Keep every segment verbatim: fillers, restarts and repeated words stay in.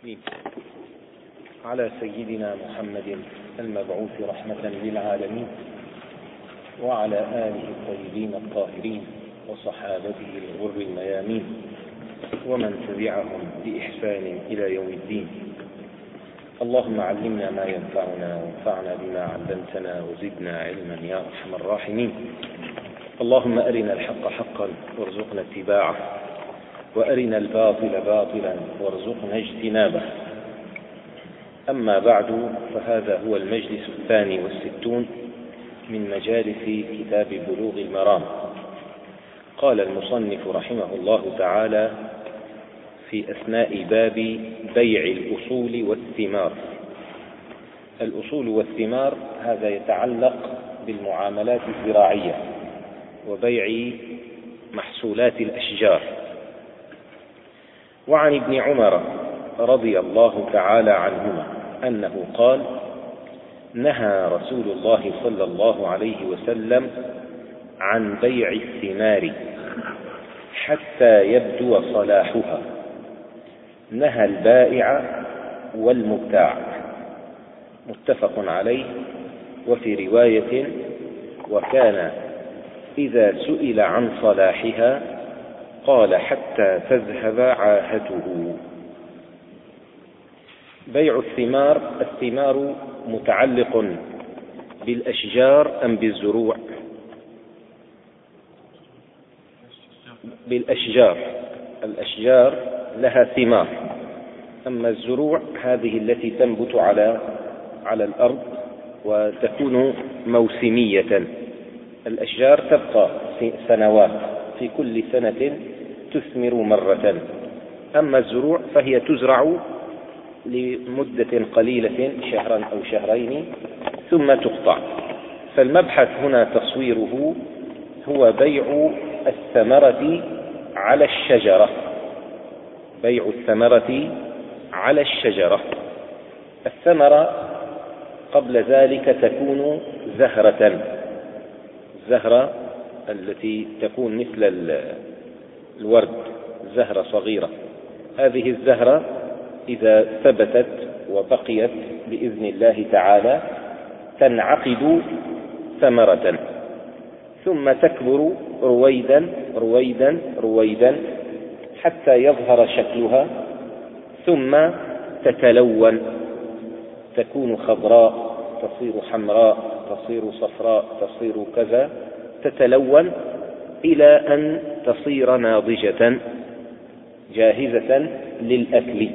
الرحيم على سيدنا محمد المبعوث رحمة للعالمين وعلى آله الطيبين الطاهرين وصحابته الغر الميامين ومن تبعهم بإحسان إلى يوم الدين. اللهم علمنا ما ينفعنا وانفعنا بما علمتنا وزدنا علما يا أرحم الراحمين. اللهم أرنا الحق حقا وارزقنا اتباعه وأرنا الباطل باطلا وارزقنا اجتنابه. أما بعد، فهذا هو المجلس الثاني والستون من مجالس كتاب بلوغ المرام. قال المصنف رحمه الله تعالى في أثناء باب بيع الأصول والثمار. الأصول والثمار هذا يتعلق بالمعاملات الزراعية وبيع محصولات الأشجار. وعن ابن عمر رضي الله تعالى عنهما أنه قال: نهى رسول الله صلى الله عليه وسلم عن بيع الثمار حتى يبدو صلاحها، نهى البائع والمبتاع. متفق عليه. وفي رواية: وكان إذا سئل عن صلاحها قال حتى تذهب عاهته. بيع الثمار، الثمار متعلق بالأشجار أم بالزروع؟ بالأشجار. الأشجار لها ثمار، أما الزروع هذه التي تنبت على على الأرض وتكون موسمية. الأشجار تبقى سنوات، في كل سنة تثمر مرة. أما الزروع فهي تزرع لمدة قليلة، شهرا أو شهرين، ثم تقطع. فالمبحث هنا تصويره هو بيع الثمرة على الشجرة. بيع الثمرة على الشجرة. الثمرة قبل ذلك تكون زهرة، الزهرة التي تكون مثل الورد، زهرة صغيرة. هذه الزهرة إذا ثبتت وبقيت بإذن الله تعالى تنعقد ثمرة، ثم تكبر رويدا رويدا رويدا حتى يظهر شكلها، ثم تتلون، تكون خضراء، تصير حمراء، تصير صفراء، تصير كذا، تتلون إلى أن تصير ناضجة جاهزة للأكل.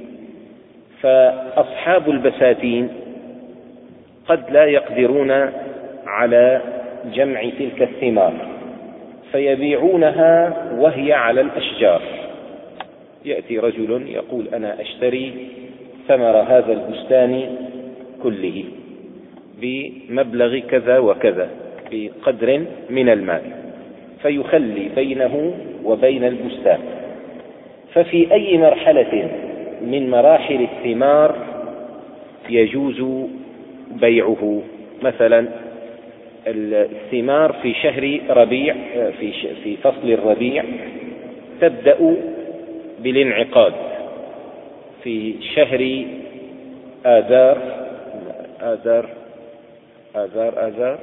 فأصحاب البساتين قد لا يقدرون على جمع تلك الثمار فيبيعونها وهي على الأشجار. يأتي رجل يقول: أنا أشتري ثمر هذا البستان كله بمبلغ كذا وكذا بقدر من المال، فيخلي بينه وبين البستان. ففي أي مرحلة من مراحل الثمار يجوز بيعه؟ مثلا الثمار في شهر ربيع، في في فصل الربيع تبدأ بالانعقاد. في شهر آذار آذار آذار آذار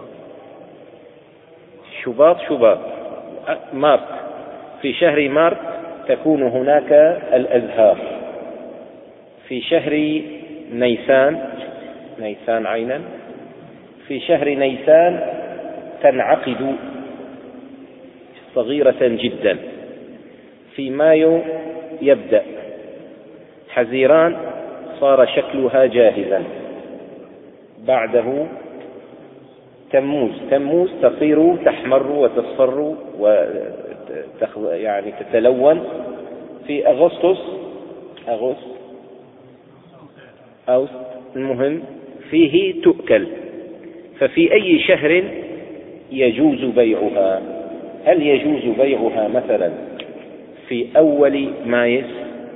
شباط شباط مارت في شهر مارت تكون هناك الأزهار. في شهر نيسان نيسان عينا في شهر نيسان تنعقد صغيرة جدا. في مايو يبدأ حزيران، صار شكلها جاهزا. بعده تموز تموز تصير تحمر وتصفر ويعني تتلون. في أغسطس أغسطس أو المهم فيه تؤكل. ففي أي شهر يجوز بيعها؟ هل يجوز بيعها مثلا في أول مايس؟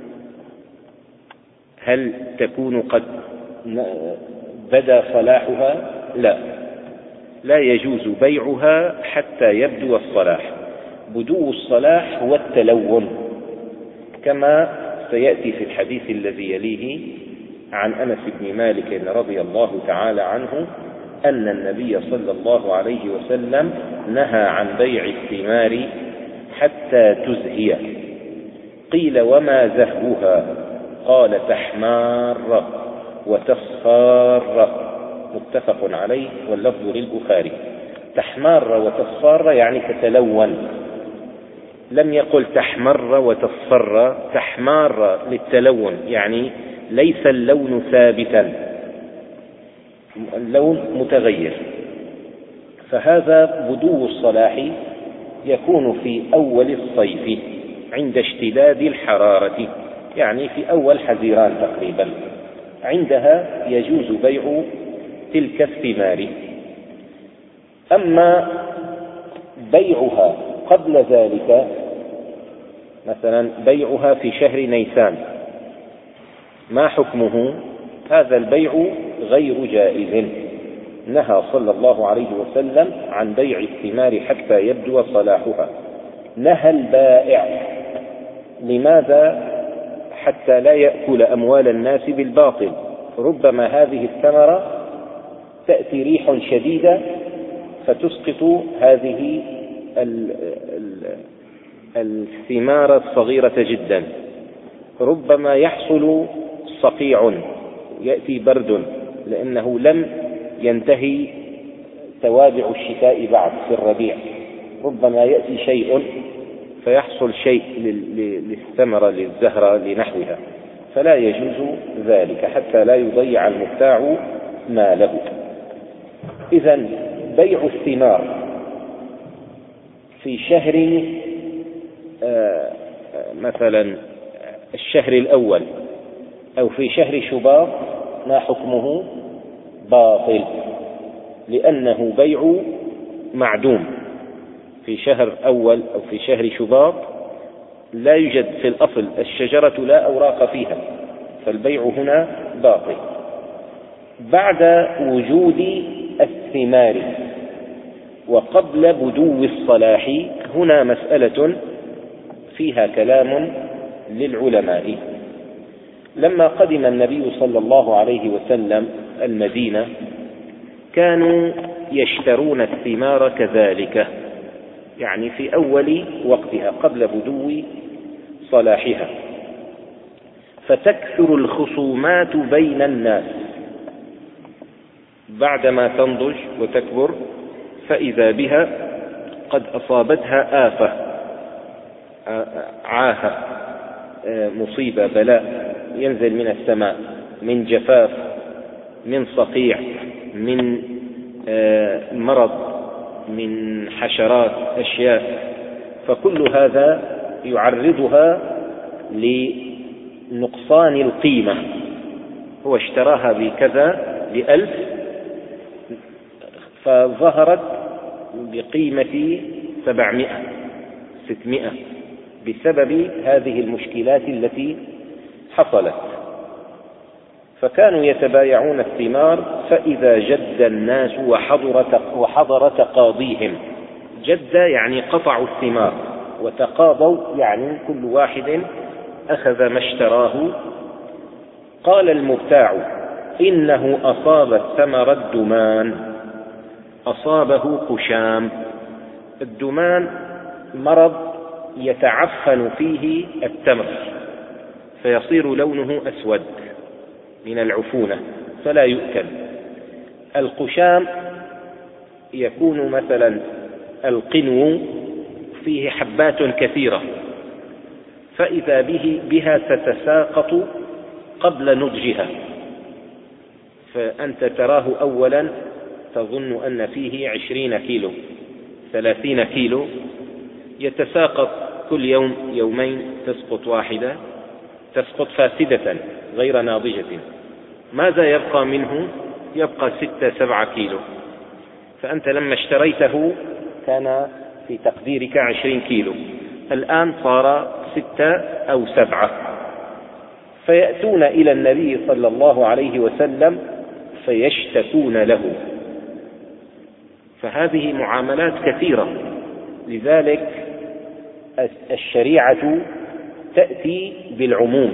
هل تكون قد بدا صلاحها؟ لا، لا يجوز بيعها حتى يبدو الصلاح. بدو الصلاح هو التلون، كما سيأتي في الحديث الذي يليه عن أنس بن مالك رضي الله تعالى عنه أن النبي صلى الله عليه وسلم نهى عن بيع الثمار حتى تزهي. قيل وما زهوها؟ قال تحمار وتصفار، متفق عليه واللفظ للبخاري. تحمار وتصفار يعني تتلون، لم يقل تحمر وتصفر. تحمار للتلون يعني ليس اللون ثابتا، اللون متغير. فهذا بدو الصلاح يكون في أول الصيف عند اشتداد الحرارة، يعني في أول حزيران تقريبا، عندها يجوز بيع تلك الثمار. أما بيعها قبل ذلك، مثلا بيعها في شهر نيسان، ما حكمه؟ هذا البيع غير جائز. نهى صلى الله عليه وسلم عن بيع الثمار حتى يبدو صلاحها. نهى البائع، لماذا؟ حتى لا يأكل أموال الناس بالباطل. ربما هذه الثمرة تأتي ريح شديدة فتسقط هذه الثمار الصغيرة جدا. ربما يحصل صقيع، يأتي برد لأنه لم ينتهي توابع الشتاء بعد في الربيع. ربما يأتي شيء فيحصل شيء للثمرة للزهرة لنحوها، فلا يجوز ذلك حتى لا يضيع المبتاع ماله. إذن بيع الثمار في شهر آه مثلا الشهر الأول أو في شهر شباط ما حكمه؟ باطل، لأنه بيع معدوم. في شهر أول أو في شهر شباط لا يوجد في الأصل، الشجرة لا أوراق فيها، فالبيع هنا باطل. بعد وجود الثمار وقبل بدو الصلاح هنا مسألة فيها كلام للعلماء. لما قدم النبي صلى الله عليه وسلم المدينة كانوا يشترون الثمار كذلك، يعني في أول وقتها قبل بدو صلاحها، فتكثر الخصومات بين الناس بعدما تنضج وتكبر، فإذا بها قد أصابتها آفة، عاهة، مصيبة، بلاء ينزل من السماء، من جفاف، من صقيع، من مرض، من حشرات، أشياء. فكل هذا يعرضها لنقصان القيمة. هو اشتراها بكذا بألف فظهرت بقيمة سبعمائة ستمائة بسبب هذه المشكلات التي حصلت. فكانوا يتبايعون الثمار، فإذا جد الناس وحضر وحضر تقاضيهم. جد يعني قطعوا الثمار، وتقاضوا يعني كل واحد أخذ ما اشتراه. قال المبتاع إنه أصاب ثمر الدمان، أصابه قشام. الدمان مرض يتعفن فيه التمر فيصير لونه أسود من العفونة فلا يؤكل. القشام يكون مثلا القنو فيه حبات كثيرة، فإذا به بها تتساقط قبل نضجها، فأنت تراه أولا تظن أن فيه عشرين كيلو ثلاثين كيلو، يتساقط كل يوم يومين تسقط واحدة، تسقط فاسدة غير ناضجة. ماذا يبقى منه؟ يبقى ستة سبعة كيلو. فأنت لما اشتريته كان في تقديرك عشرين كيلو، الآن صار ستة أو سبعة. فيأتون إلى النبي صلى الله عليه وسلم فيشتكون له. فهذه معاملات كثيرة، لذلك الشريعة تأتي بالعموم،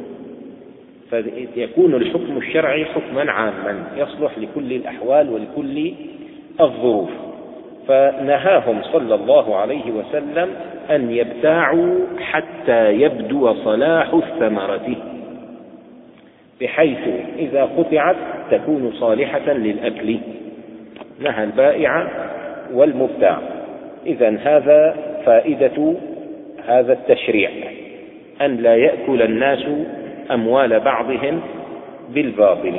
فيكون الحكم الشرعي حكما عاما يصلح لكل الأحوال ولكل الظروف. فنهاهم صلى الله عليه وسلم أن يبتاعوا حتى يبدو صلاح الثمرة، بحيث إذا قطعت تكون صالحة للأكل. نهى البائع والمبتاع. إذن هذا فائدة هذا التشريع، أن لا يأكل الناس أموال بعضهم بالباطل.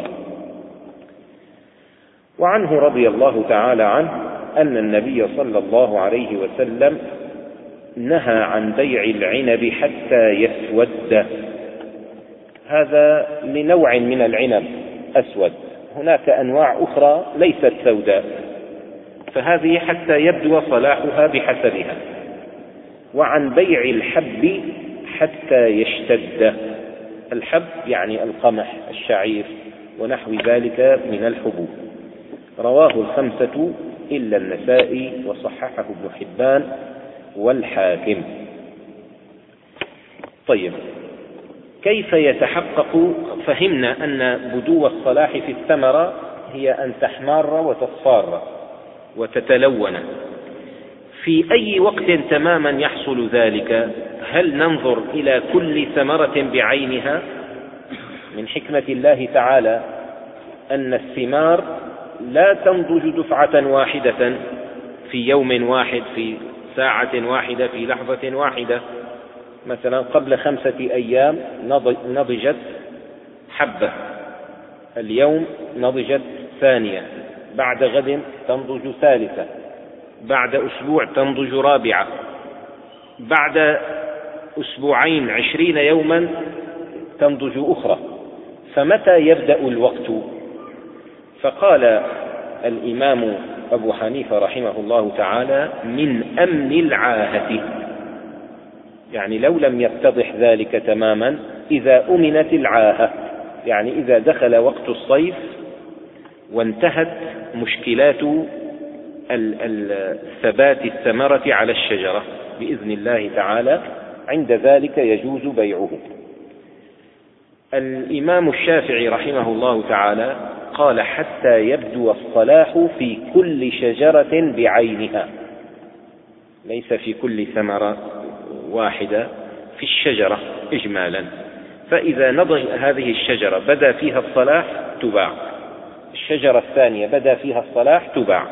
وعنه رضي الله تعالى عنه أن النبي صلى الله عليه وسلم نهى عن بيع العنب حتى يسود. هذا لنوع من العنب أسود، هناك أنواع أخرى ليست سوداء، فهذه حتى يبدو صلاحها بحسبها. وعن بيع الحب حتى يشتد. الحب يعني القمح، الشعير ونحو ذلك من الحبوب. رواه الخمسة إلا النسائي وصححه ابن حبان والحاكم. طيب، كيف يتحقق؟ فهمنا أن بدو الصلاح في الثمرة هي أن تحمار وتصفار وتتلون. في أي وقت تماما يحصل ذلك؟ هل ننظر إلى كل ثمرة بعينها؟ من حكمة الله تعالى أن الثمار لا تنضج دفعة واحدة في يوم واحد، في ساعة واحدة، في لحظة واحدة. مثلا قبل خمسة أيام نضجت حبة، اليوم نضجت ثانية، بعد غد تنضج ثالثة، بعد أسبوع تنضج رابعة، بعد أسبوعين عشرين يوما تنضج أخرى. فمتى يبدأ الوقت؟ فقال الإمام أبو حنيفة رحمه الله تعالى: من أمن العاهة. يعني لو لم يتضح ذلك تماما، إذا أمنت العاهة، يعني إذا دخل وقت الصيف وانتهت مشكلات ثبات الثمرة على الشجرة بإذن الله تعالى، عند ذلك يجوز بيعه. الإمام الشافعي رحمه الله تعالى قال: حتى يبدو الصلاح في كل شجرة بعينها، ليس في كل ثمرة واحدة، في الشجرة إجمالا. فإذا نضج هذه الشجرة بدا فيها الصلاح تباع، الشجرة الثانية بدا فيها الصلاح تباع.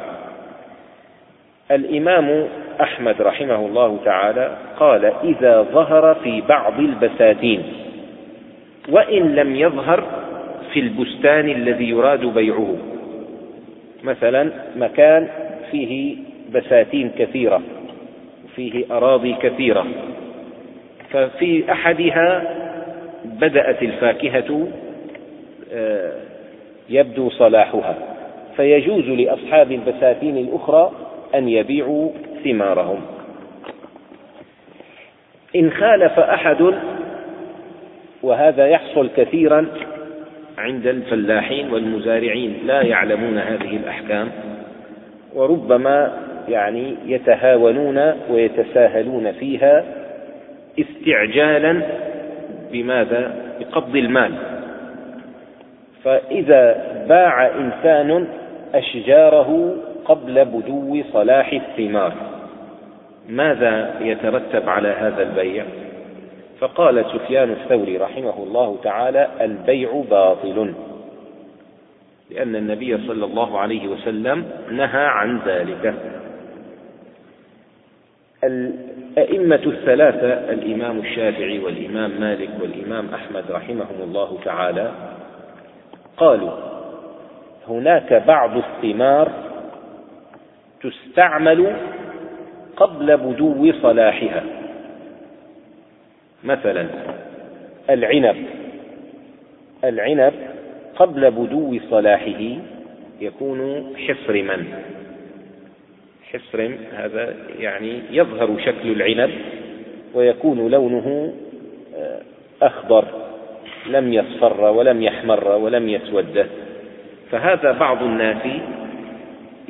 الإمام أحمد رحمه الله تعالى قال: إذا ظهر في بعض البساتين، وإن لم يظهر في البستان الذي يراد بيعه. مثلا مكان فيه بساتين كثيرة، فيه أراضي كثيرة، ففي أحدها بدأت الفاكهة يبدو صلاحها، فيجوز لأصحاب البساتين الأخرى أن يبيعوا ثمارهم. إن خالف أحد، وهذا يحصل كثيرا عند الفلاحين والمزارعين، لا يعلمون هذه الأحكام، وربما يعني يتهاونون ويتساهلون فيها استعجالا بماذا؟ بقبض المال. فإذا باع إنسان أشجاره قبل بدو صلاح الثمار، ماذا يترتب على هذا البيع؟ فقال سفيان الثوري رحمه الله تعالى: البيع باطل، لأن النبي صلى الله عليه وسلم نهى عن ذلك. الأئمة الثلاثة، الإمام الشافعي والإمام مالك والإمام أحمد رحمهم الله تعالى، قالوا: هناك بعض الثمار تستعمل قبل بدو صلاحها. مثلا العنب، العنب قبل بدو صلاحه يكون حصرما. حصرم هذا يعني يظهر شكل العنب ويكون لونه أخضر، لم يصفر ولم يحمر ولم يسود. فهذا بعض الناس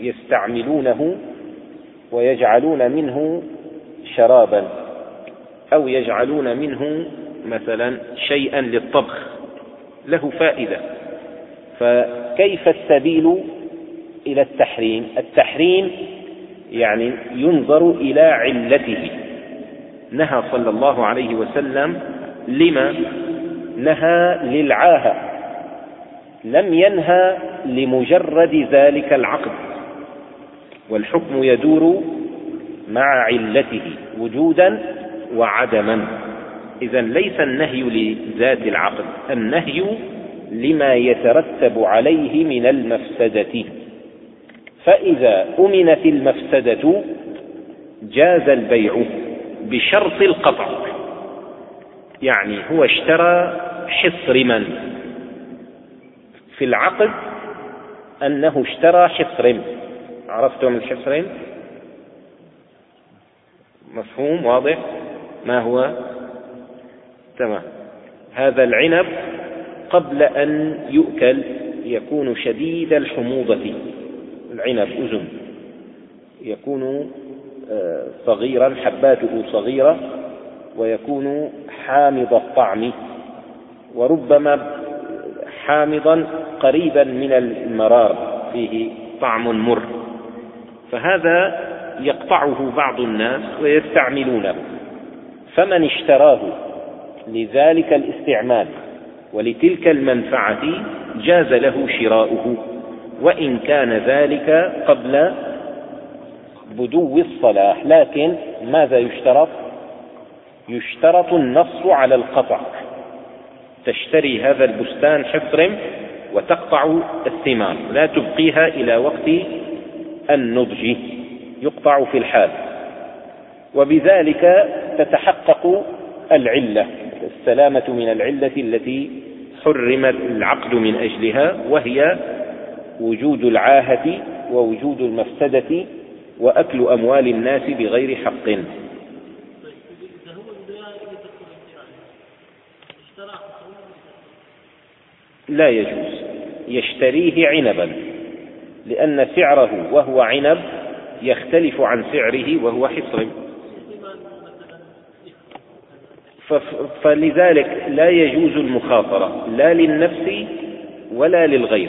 يستعملونه ويجعلون منه شرابا أو يجعلون منه مثلا شيئا للطبخ له فائدة. فكيف السبيل إلى التحريم؟ التحريم يعني ينظر إلى علته. نهى صلى الله عليه وسلم لما نهى للعاهة، لم ينهى لمجرد ذلك العقد، والحكم يدور مع علته وجودا وعدما. إذن ليس النهي لذات العقد، النهي لما يترتب عليه من المفسدة. فإذا أمنت المفسدة جاز البيع بشرط القطع. يعني هو اشترى حصرما، في العقد أنه اشترى حصرم. عرفتم الحصرم؟ مفهوم واضح؟ ما هو؟ تمام. هذا العنب قبل أن يؤكل يكون شديد الحموضة، العنب أذن يكون صغيرا، حباته صغيرة، ويكون حامض الطعم، وربما حامضا قريبا من المرار، فيه طعم مر. فهذا يقطعه بعض الناس ويستعملونه، فمن اشتراه لذلك الاستعمال ولتلك المنفعة جاز له شراؤه، وإن كان ذلك قبل بدو الصلاح. لكن ماذا يشترط؟ يشترط النص على القطع. تشتري هذا البستان حصرم وتقطع الثمار، لا تبقيها إلى وقت النضج، يقطع في الحال، وبذلك تتحقق العلة، السلامة من العلة التي حرم العقد من أجلها، وهي وجود العاهة ووجود المفسدة وأكل أموال الناس بغير حق. لا يجوز، يشتريه عنبا، لأن سعره وهو عنب يختلف عن سعره وهو حصر، فلذلك لا يجوز المخاطرة لا للنفس ولا للغير.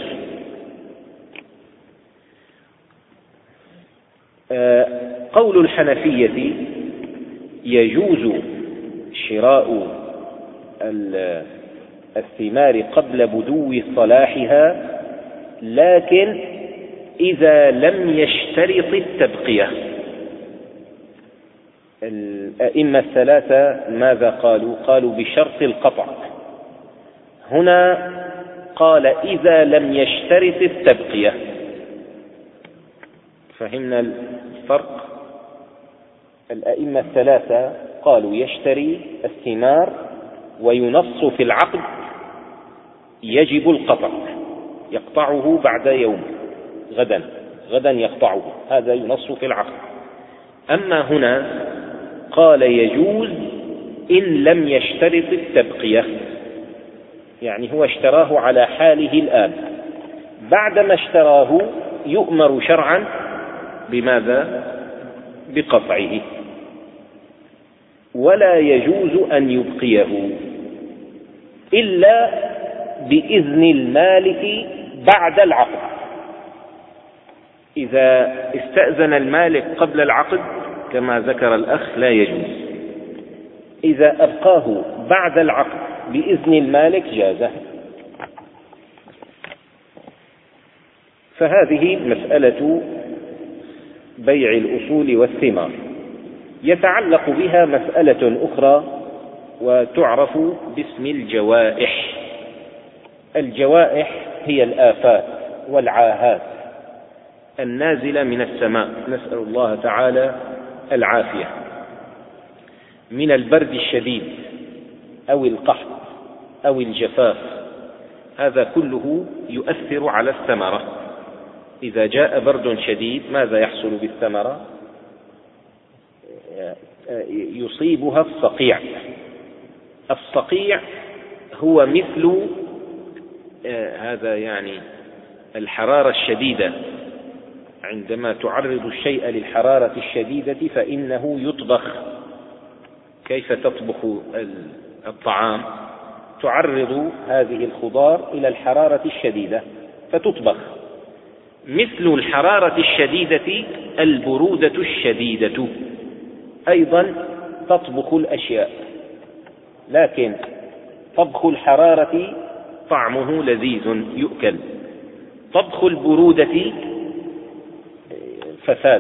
قول الحنفية يجوز شراء الثمار قبل بدو صلاحها، لكن إذا لم يشترط التبقية. الأئمة الثلاثة ماذا قالوا؟ قالوا بشرط القطع. هنا قال إذا لم يشترط التبقية. فهمنا الفرق؟ الأئمة الثلاثة قالوا يشتري الثمار وينص في العقد يجب القطع، يقطعه بعد يوم، غدا غدا يقطعه، هذا ينص في العقد. أما هنا قال يجوز إن لم يشترط التبقية، يعني هو اشتراه على حاله الآن، بعدما اشتراه يؤمر شرعا بماذا؟ بقطعه، ولا يجوز أن يبقيه إلا بإذن المالك بعد العقد. إذا استأذن المالك قبل العقد كما ذكر الأخ لا يجوز، إذا أبقاه بعد العقد بإذن المالك جازه. فهذه مسألة بيع الأصول والثمار. يتعلق بها مسألة أخرى وتعرف باسم الجوائح. الجوائح هي الآفات والعاهات النازلة من السماء، نسأل الله تعالى العافية، من البرد الشديد أو القحط أو الجفاف، هذا كله يؤثر على الثمرة. إذا جاء برد شديد ماذا يحصل بالثمرة؟ يصيبها الصقيع. الصقيع هو مثل هذا يعني الحرارة الشديدة، عندما تعرض الشيء للحرارة الشديدة فإنه يطبخ، كيف تطبخ الطعام؟ تعرض هذه الخضار إلى الحرارة الشديدة فتطبخ. مثل الحرارة الشديدة البرودة الشديدة، أيضا تطبخ الأشياء، لكن طبخ الحرارة طعمه لذيذ يؤكل، طبخ البرودة فساد.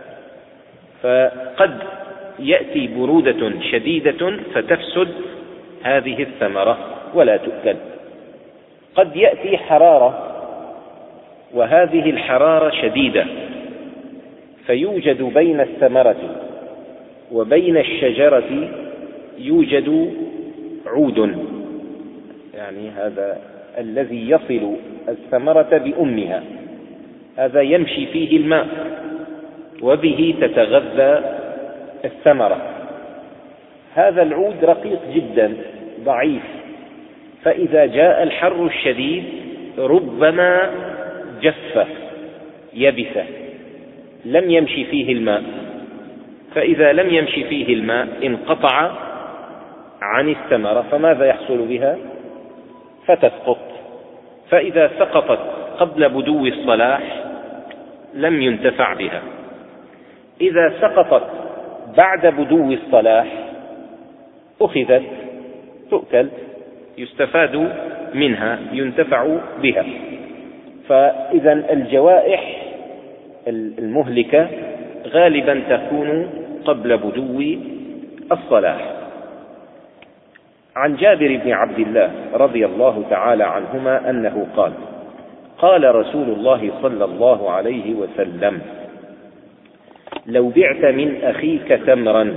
فقد يأتي برودة شديدة فتفسد هذه الثمرة ولا تؤكل. قد يأتي حرارة وهذه الحرارة شديدة فيوجد بين الثمرة وبين الشجرة يوجد عود، يعني هذا الذي يصل الثمرة بأمها، هذا يمشي فيه الماء وبه تتغذى الثمرة. هذا العود رقيق جدا ضعيف، فإذا جاء الحر الشديد ربما جف يبس، لم يمشي فيه الماء، فإذا لم يمشي فيه الماء انقطع عن الثمرة، فماذا يحصل بها؟ فتسقط. فإذا سقطت قبل بدو الصلاح لم ينتفع بها، إذا سقطت بعد بدو الصلاح أخذت تؤكل، يستفاد منها، ينتفع بها. فإذا الجوائح المهلكة غالبا تكون قبل بدو الصلاح. عن جابر بن عبد الله رضي الله تعالى عنهما أنه قال: قال رسول الله صلى الله عليه وسلم: لو بعت من أخيك تمرا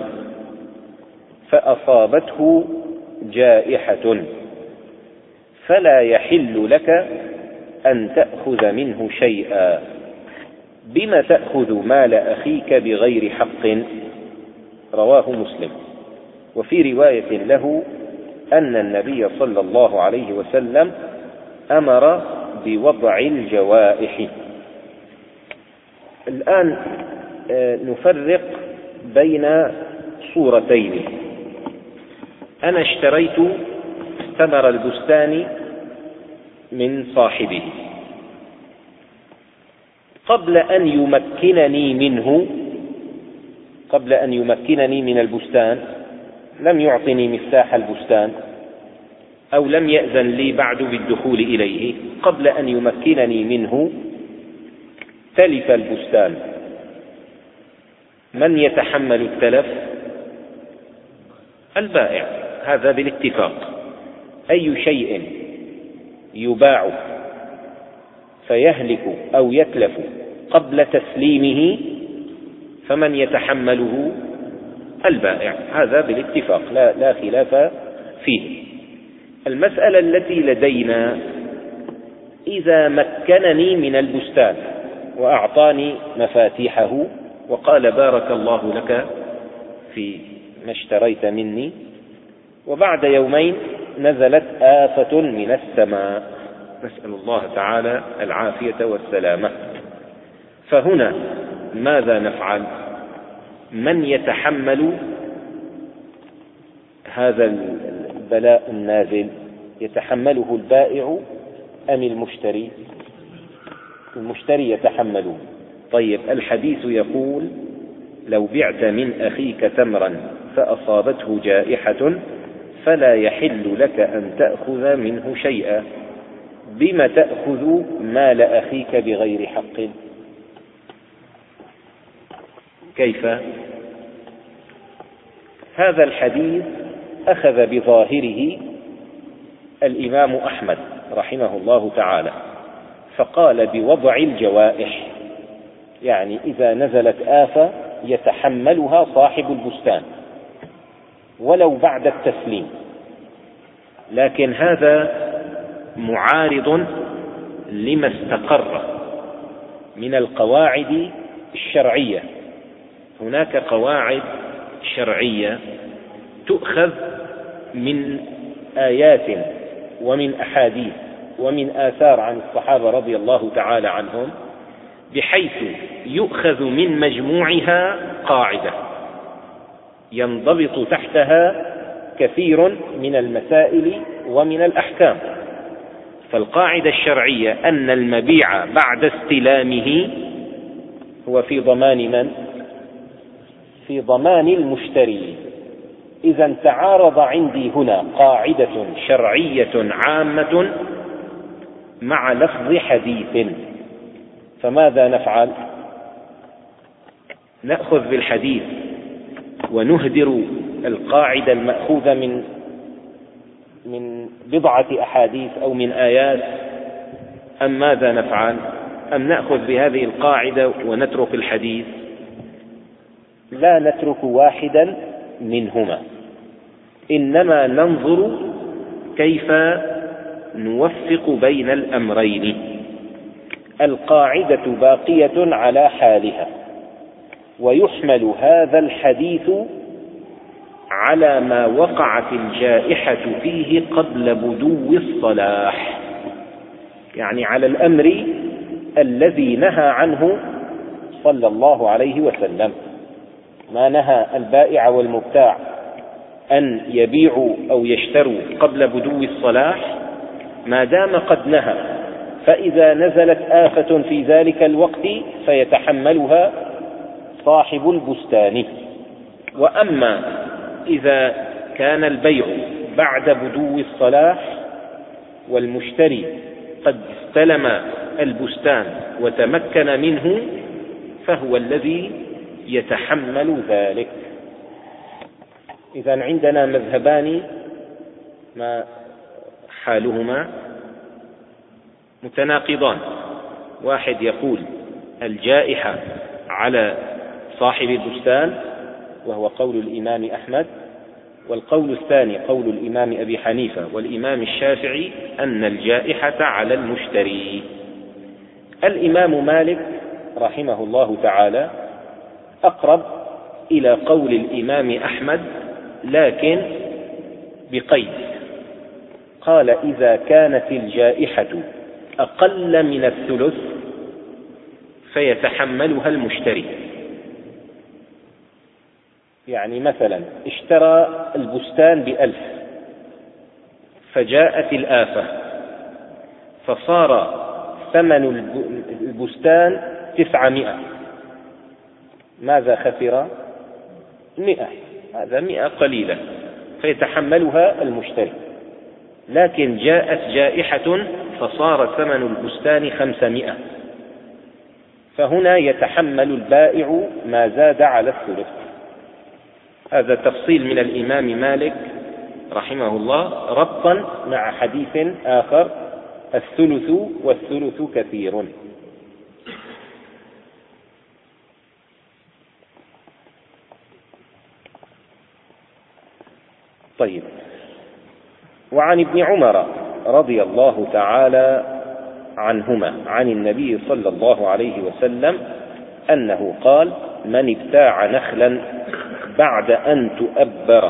فأصابته جائحة فلا يحل لك أن تأخذ منه شيئا، بم تأخذ مال أخيك بغير حق؟ رواه مسلم. وفي رواية له أن النبي صلى الله عليه وسلم أمر بوضع الجوائح. الآن نفرق بين صورتين. أنا اشتريت ثمر البستان من صاحبه، قبل أن يمكنني منه، قبل أن يمكنني من البستان، لم يعطني مفتاح البستان أو لم يأذن لي بعد بالدخول إليه، قبل أن يمكنني منه تلف البستان. من يتحمل التلف؟ البائع، هذا بالاتفاق. أي شيء يباع فيهلك أو يتلف قبل تسليمه فمن يتحمله؟ البائع، هذا بالاتفاق، لا, لا خلاف فيه. المسألة التي لدينا: إذا مكنني من البستان وأعطاني مفاتيحه وقال: بارك الله لك في ما اشتريت مني، وبعد يومين نزلت آفة من السماء، نسأل الله تعالى العافية والسلامة، فهنا ماذا نفعل؟ من يتحمل هذا البلاء النازل؟ يتحمله البائع أم المشتري؟ المشتري يتحمله. طيب، الحديث يقول: لو بعت من أخيك تمرا فأصابته جائحة فلا يحل لك أن تأخذ منه شيئا، بم تأخذ مال أخيك بغير حق؟ كيف؟ هذا الحديث أخذ بظاهره الإمام أحمد رحمه الله تعالى، فقال بوضع الجوائح، يعني إذا نزلت آفة يتحملها صاحب البستان ولو بعد التسليم. لكن هذا معارض لما استقر من القواعد الشرعية. هناك قواعد شرعية تؤخذ من آيات ومن أحاديث ومن آثار عن الصحابة رضي الله تعالى عنهم، بحيث يؤخذ من مجموعها قاعدة، ينضبط تحتها كثير من المسائل ومن الأحكام. فالقاعدة الشرعية أن المبيع بعد استلامه هو في ضمان من؟ في ضمان المشتري. إذا تعارض عندي هنا قاعدة شرعية عامة مع لفظ حديث، فماذا نفعل؟ نأخذ بالحديث ونهدر القاعدة المأخوذة من من بضعة أحاديث أو من آيات، أم ماذا نفعل؟ أم نأخذ بهذه القاعدة ونترك الحديث؟ لا نترك واحدا منهما، إنما ننظر كيف نوفق بين الأمرين. القاعدة باقية على حالها، ويحمل هذا الحديث على ما وقعت الجائحة فيه قبل بدو الصلاح، يعني على الأمر الذي نهى عنه صلى الله عليه وسلم. ما نهى البائع والمبتاع أن يبيعوا أو يشتروا قبل بدو الصلاح، ما دام قد نهى، فإذا نزلت آفة في ذلك الوقت فيتحملها صاحب البستان. وأما إذا كان البيع بعد بدو الصلاح والمشتري قد استلم البستان وتمكن منه، فهو الذي يتحمل ذلك. إذن عندنا مذهبان ما حالهما متناقضان. واحد يقول الجائحة على صاحب البستان، وهو قول الإمام أحمد، والقول الثاني قول الإمام أبي حنيفة والإمام الشافعي أن الجائحة على المشتري. الإمام مالك رحمه الله تعالى أقرب إلى قول الإمام أحمد، لكن بقيد. قال إذا كانت الجائحة أقل من الثلث فيتحملها المشتري. يعني مثلا اشترى البستان بألف، فجاءت الآفة فصار ثمن البستان تسعمائة، ماذا خسر؟ مئة. هذا مئة قليلة فيتحملها المشتري. لكن جاءت جائحة فصار ثمن البستان خمسمائة، فهنا يتحمل البائع ما زاد على الثلث. هذا تفصيل من الإمام مالك رحمه الله، ربطا مع حديث آخر الثلث والثلث كثير. طيب. وعن ابن عمر رضي الله تعالى عنهما عن النبي صلى الله عليه وسلم أنه قال: من ابتاع نخلا بعد أن تؤبر.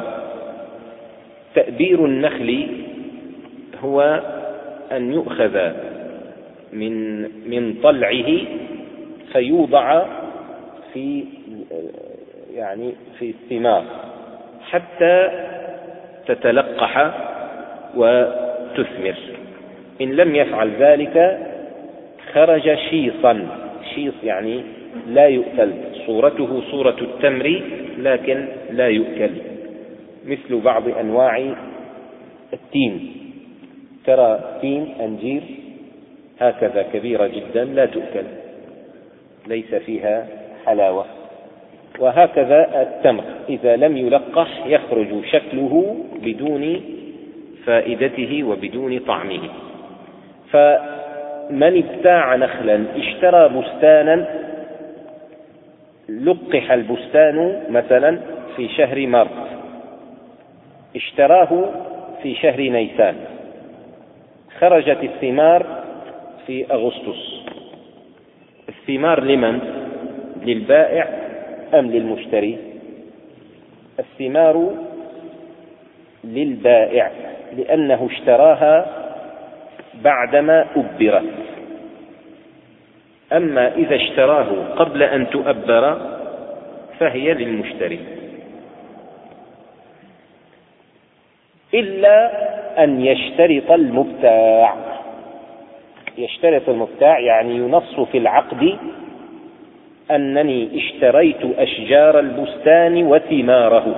تأبير النخل هو أن يؤخذ من من طلعه فيوضع في يعني في الثمار حتى تتلقح وتثمر. إن لم يفعل ذلك خرج شيصا. شيص يعني لا يؤكل، صورته صورة التمر لكن لا يؤكل، مثل بعض أنواع التين. ترى تين أنجير هكذا كبيرة جدا لا تؤكل، ليس فيها حلاوة. وهكذا التمر إذا لم يلقح يخرج شكله بدون فائدته وبدون طعمه. فمن ابتاع نخلا، اشترى بستانا، لقح البستان مثلا في شهر مارس، اشتراه في شهر نيسان، خرجت الثمار في أغسطس. الثمار لمن؟ للبائع أم للمشتري؟ الثمار للبائع، لأنه اشتراها بعدما أبرت. أما إذا اشتراه قبل أن تؤبر فهي للمشتري. إلا أن يشترط المبتاع. يشترط المبتاع يعني ينص في العقد أنني اشتريت أشجار البستان وثماره،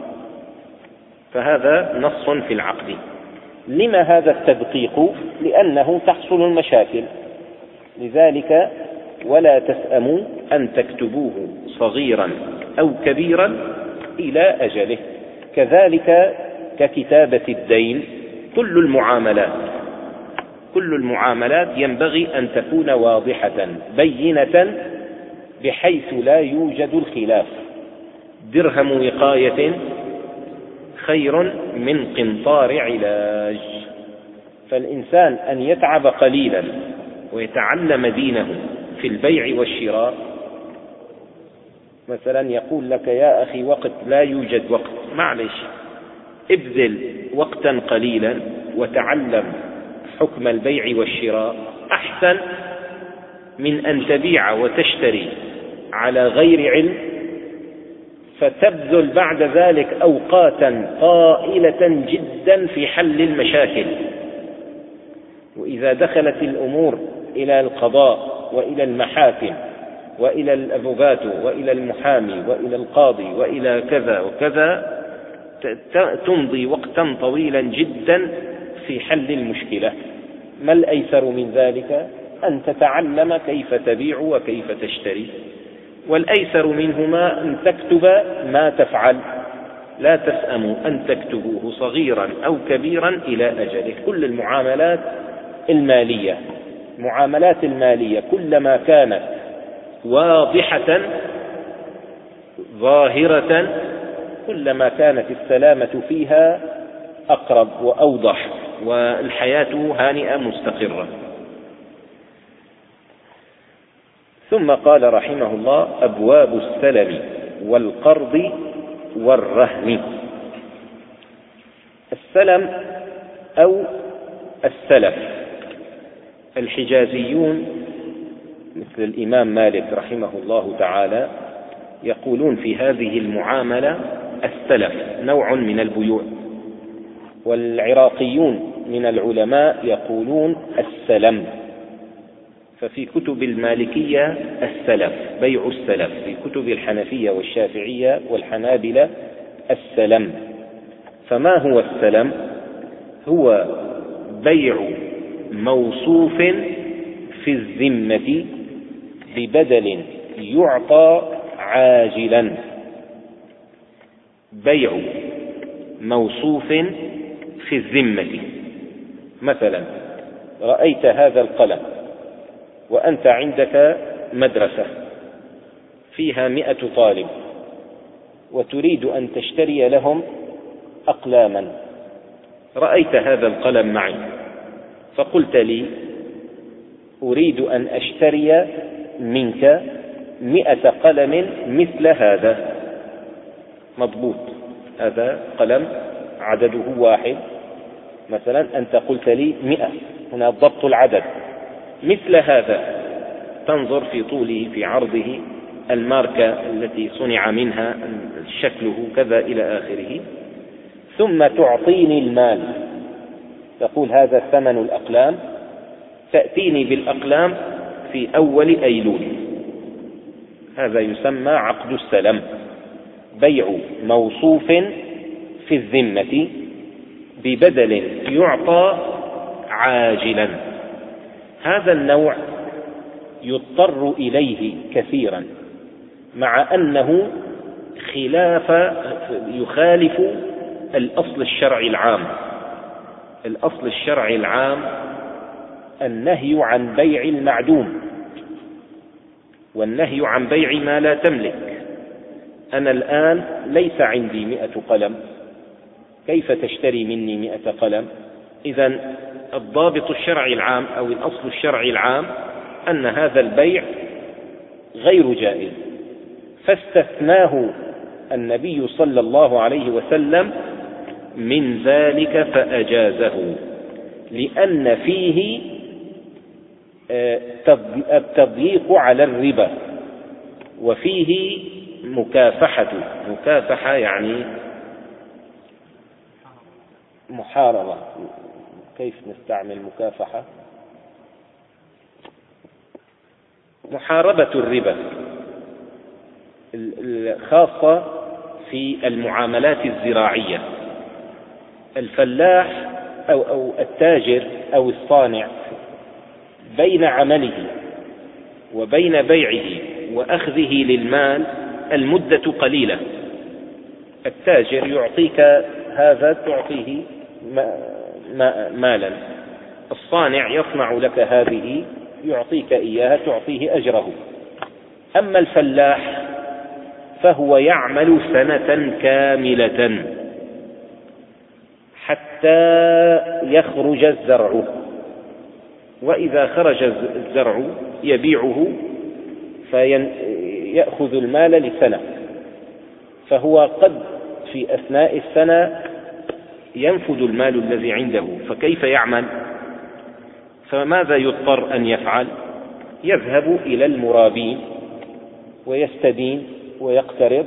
فهذا نص في العقد. لما هذا التدقيق؟ لأنه تحصل المشاكل، لذلك ولا تسأموا أن تكتبوه صغيرا أو كبيرا إلى أجله. كذلك ككتابة الدين، كل المعاملات كل المعاملات ينبغي أن تكون واضحة بينة بحيث لا يوجد الخلاف. درهم وقاية خير من قنطار علاج. فالإنسان أن يتعب قليلا ويتعلم دينه في البيع والشراء، مثلا يقول لك يا أخي وقت لا يوجد وقت، معلش ابذل وقتا قليلا وتعلم حكم البيع والشراء أحسن من أن تبيع وتشتري على غير علم فتبذل بعد ذلك أوقاتا طائلة جدا في حل المشاكل. وإذا دخلت الأمور إلى القضاء وإلى المحاكم وإلى الأفوكاتو وإلى المحامي وإلى القاضي وإلى كذا وكذا تمضي وقتا طويلا جدا في حل المشكلة. ما الأيسر من ذلك؟ أن تتعلم كيف تبيع وكيف تشتري، والأيسر منهما أن تكتب ما تفعل. لا تسأموا أن تكتبوه صغيرا أو كبيرا إلى أجله. كل المعاملات المالية معاملات المالية كلما كانت واضحة ظاهرة كلما كانت السلامة فيها أقرب وأوضح والحياة هانئة مستقرة. ثم قال رحمه الله: أبواب السلم والقرض والرهن. السلم أو السلف، الحجازيون مثل الإمام مالك رحمه الله تعالى يقولون في هذه المعاملة السلف نوع من البيوع، والعراقيون من العلماء يقولون السلم. ففي كتب المالكية السلف، بيع السلف، في كتب الحنفية والشافعية والحنابلة السلم. فما هو السلم؟ هو بيع موصوف في الذمة ببدل يعطى عاجلا. بيع موصوف في الذمة، مثلا رأيت هذا القلم وأنت عندك مدرسة فيها مئة طالب وتريد أن تشتري لهم أقلاما. رأيت هذا القلم معي فقلت لي أريد أن أشتري منك مئة قلم مثل هذا. مضبوط، هذا قلم عدده واحد، مثلا أنت قلت لي مئة، هنا ضبط العدد. مثل هذا تنظر في طوله في عرضه الماركة التي صنع منها شكله كذا إلى آخره، ثم تعطيني المال، تقول هذا ثمن الأقلام، تأتيني بالأقلام في أول أيلول. هذا يسمى عقد السلم، بيع موصوف في الذمة ببدل يعطى عاجلا. هذا النوع يضطر إليه كثيرا، مع أنه خلاف يخالف الأصل الشرعي العام. الأصل الشرعي العام النهي عن بيع المعدوم والنهي عن بيع ما لا تملك. أنا الآن ليس عندي مئة قلم، كيف تشتري مني مئة قلم؟ إذن الضابط الشرعي العام أو الأصل الشرعي العام أن هذا البيع غير جائز، فاستثناه النبي صلى الله عليه وسلم من ذلك فأجازه، لأن فيه التضييق على الربا وفيه مكافحة. مكافحة يعني محاربة، كيف نستعمل مكافحة؟ محاربة الربا الخاصة في المعاملات الزراعية. الفلاح أو, أو التاجر أو الصانع بين عمله وبين بيعه وأخذه للمال المدة قليلة. التاجر يعطيك هذا تعطيه مالا، الصانع يصنع لك هذه يعطيك إياها تعطيه أجره. أما الفلاح فهو يعمل سنة كاملة حتى يخرج الزرع، وإذا خرج الزرع يبيعه فيأخذ المال لسنة، فهو قد في أثناء السنة ينفذ المال الذي عنده، فكيف يعمل؟ فماذا يضطر أن يفعل؟ يذهب إلى المرابين ويستدين ويقترض،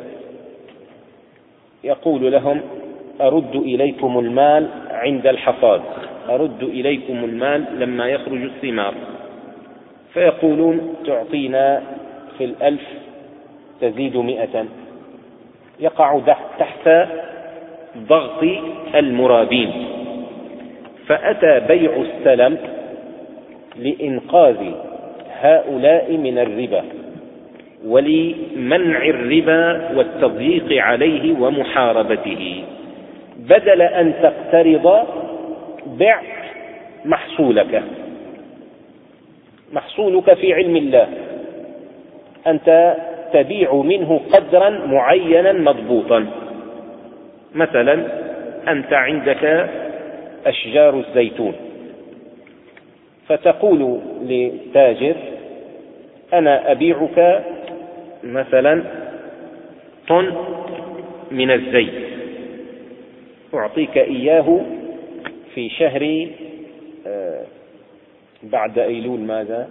يقول لهم أرد إليكم المال عند الحصاد، أرد إليكم المال لما يخرج الثمار، فيقولون تعطينا في الألف تزيد مئة، يقع تحت ضغط المرابين. فأتى بيع السلم لإنقاذ هؤلاء من الربا ولمنع الربا والتضييق عليه ومحاربته. بدل أن تقترض بع محصولك، محصولك في علم الله، أنت تبيع منه قدرا معينا مضبوطا. مثلا أنت عندك أشجار الزيتون، فتقول لتاجر أنا أبيعك مثلا طن من الزيت، أعطيك إياه في شهر بعد أيلول ماذا؟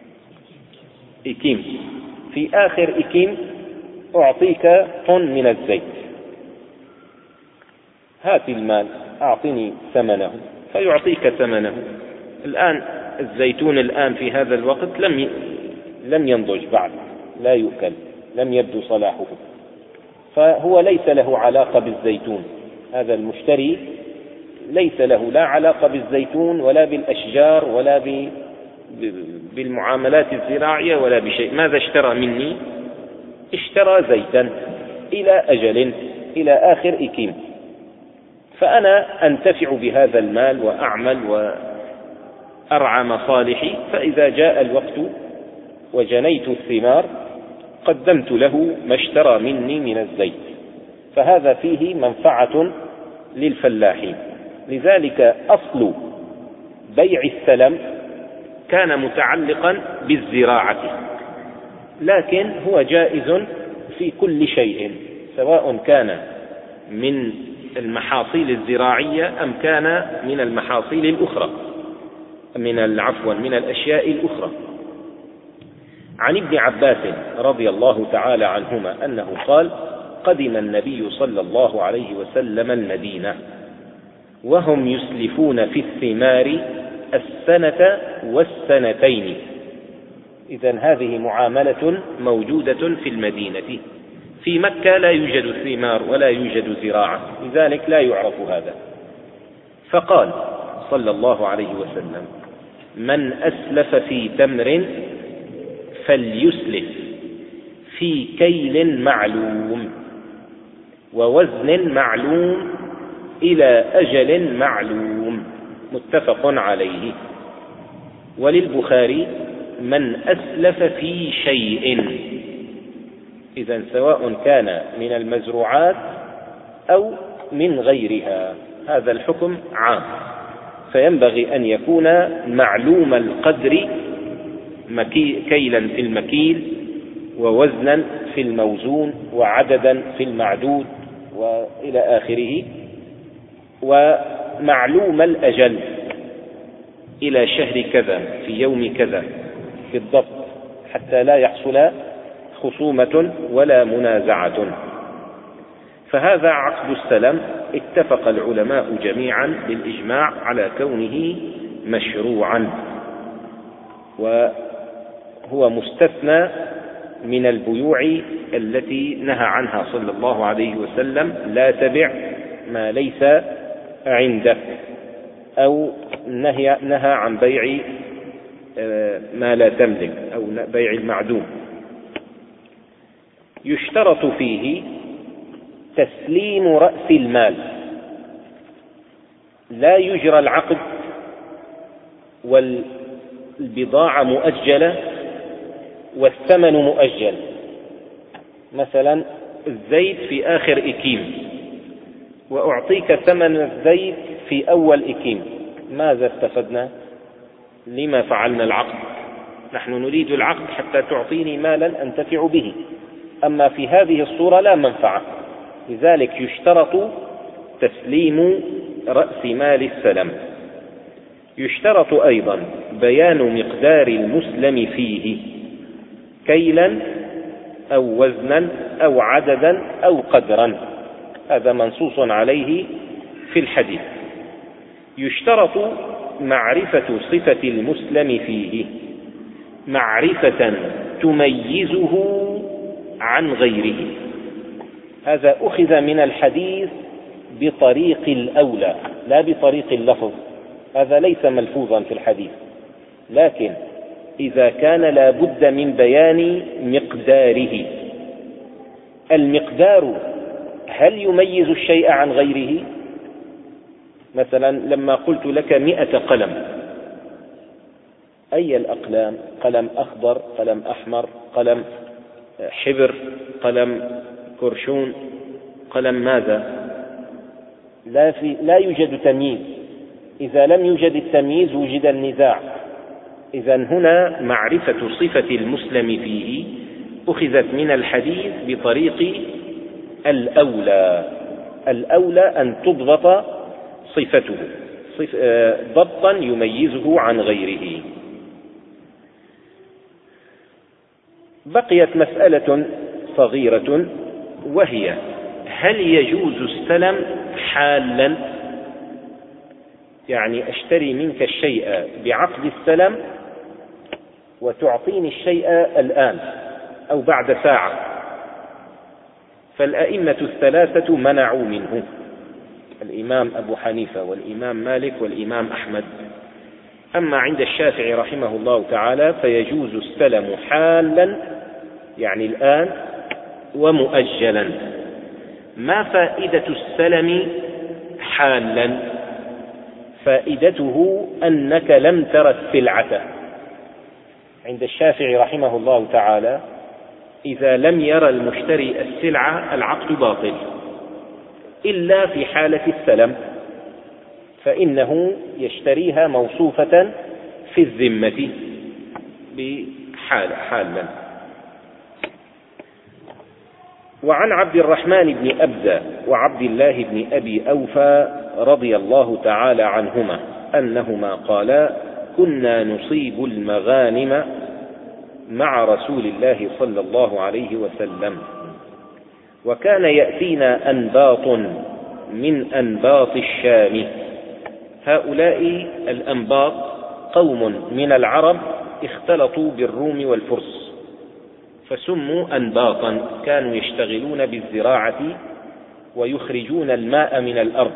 إكيم، في آخر إكيم أعطيك طن من الزيت، هات المال أعطني ثمنه، فيعطيك ثمنه. الآن الزيتون الآن في هذا الوقت لم لم ينضج بعد، لا يؤكل، لم يبدو صلاحه، فهو ليس له علاقة بالزيتون، هذا المشتري ليس له لا علاقة بالزيتون ولا بالأشجار ولا بالمعاملات الزراعية ولا بشيء. ماذا اشترى مني؟ اشترى زيتا إلى أجل، إلى آخر إكيم، فأنا أنتفع بهذا المال وأعمل وأرعى مصالحي، فإذا جاء الوقت وجنيت الثمار قدمت له ما اشترى مني من الزيت، فهذا فيه منفعة للفلاحين. لذلك أصل بيع السلم كان متعلقا بالزراعة، لكن هو جائز في كل شيء، سواء كان من المحاصيل الزراعية أم كان من المحاصيل الأخرى، من العفو من الأشياء الأخرى. عن ابن عباس رضي الله تعالى عنهما أنه قال: قدم النبي صلى الله عليه وسلم المدينة وهم يسلفون في الثمار السنة والسنتين. إذن هذه معاملة موجودة في المدينة. في مكة لا يوجد الثمار ولا يوجد زراعة، لذلك لا يعرف هذا. فقال صلى الله عليه وسلم: من أسلف في تمر فليسلف في كيل معلوم ووزن معلوم إلى أجل معلوم، متفق عليه. وللبخاري: من أسلف في شيء. إذن سواء كان من المزروعات أو من غيرها، هذا الحكم عام، فينبغي أن يكون معلوم القدر، كيلا في المكيل ووزنا في الموزون وعددا في المعدود وإلى آخره، ومعلوم الأجل إلى شهر كذا في يوم كذا بالضبط، حتى لا يحصل خصومة ولا منازعة. فهذا عقد السلم اتفق العلماء جميعا بالإجماع على كونه مشروعا، وهو مستثنى من البيوع التي نهى عنها صلى الله عليه وسلم: لا تبع ما ليس عندك، أو نهى, نهى عن بيع ما لا تملك، أو بيع المعدوم. يشترط فيه تسليم رأس المال، لا يجرى العقد والبضاعة مؤجلة والثمن مؤجل. مثلا الزيت في آخر إكيم وأعطيك ثمن الزيت في أول إكيم، ماذا استفدنا؟ لما فعلنا العقد؟ نحن نريد العقد حتى تعطيني مالا أنتفع به، أما في هذه الصورة لا منفعة. لذلك يشترط تسليم رأس مال السلم. يشترط أيضا بيان مقدار المسلم فيه، كيلا أو وزنا أو عددا أو قدرا، هذا منصوص عليه في الحديث. يشترط معرفة صفة المسلم فيه، معرفة تميزه عن غيره. هذا أخذ من الحديث بطريق الأولى لا بطريق اللفظ، هذا ليس ملفوظا في الحديث، لكن إذا كان لا بد من بيان مقداره. المقدار هل يميز الشيء عن غيره؟ مثلا لما قلت لك مئة قلم، أي الأقلام؟ قلم أخضر، قلم أحمر، قلم حبر، قلم كرشون، قلم ماذا؟ لا, في لا يوجد تمييز. إذا لم يوجد التمييز وجد النزاع. إذا هنا معرفة صفة المسلم فيه أخذت من الحديث بطريق الأولى. الأولى أن تضبط صفته ضبطا يميزه عن غيره. بقيت مسألة صغيرة، وهي: هل يجوز السلم حالا؟ يعني أشتري منك الشيء بعقد السلم وتعطيني الشيء الآن أو بعد ساعة. فالأئمة الثلاثة منعوا منه، الإمام أبو حنيفة والإمام مالك والإمام أحمد. أما عند الشافعي رحمه الله تعالى فيجوز السلم حالا، يعني الآن، ومؤجلا. ما فائدة السلم حالا؟ فائدته أنك لم تر السلعة. عند الشافعي رحمه الله تعالى إذا لم يرى المشتري السلعة العقد باطل، إلا في حالة السلم، فإنه يشتريها موصوفة في الذمة بحال حالا. وعن عبد الرحمن بن أبزة وعبد الله بن أبي أوفى رضي الله تعالى عنهما أنهما قالا: كنا نصيب المغانم مع رسول الله صلى الله عليه وسلم، وكان يأتينا أنباط من أنباط الشام. هؤلاء الأنباط قوم من العرب اختلطوا بالروم والفرس فسموا أنباطا، كانوا يشتغلون بالزراعة ويخرجون الماء من الأرض.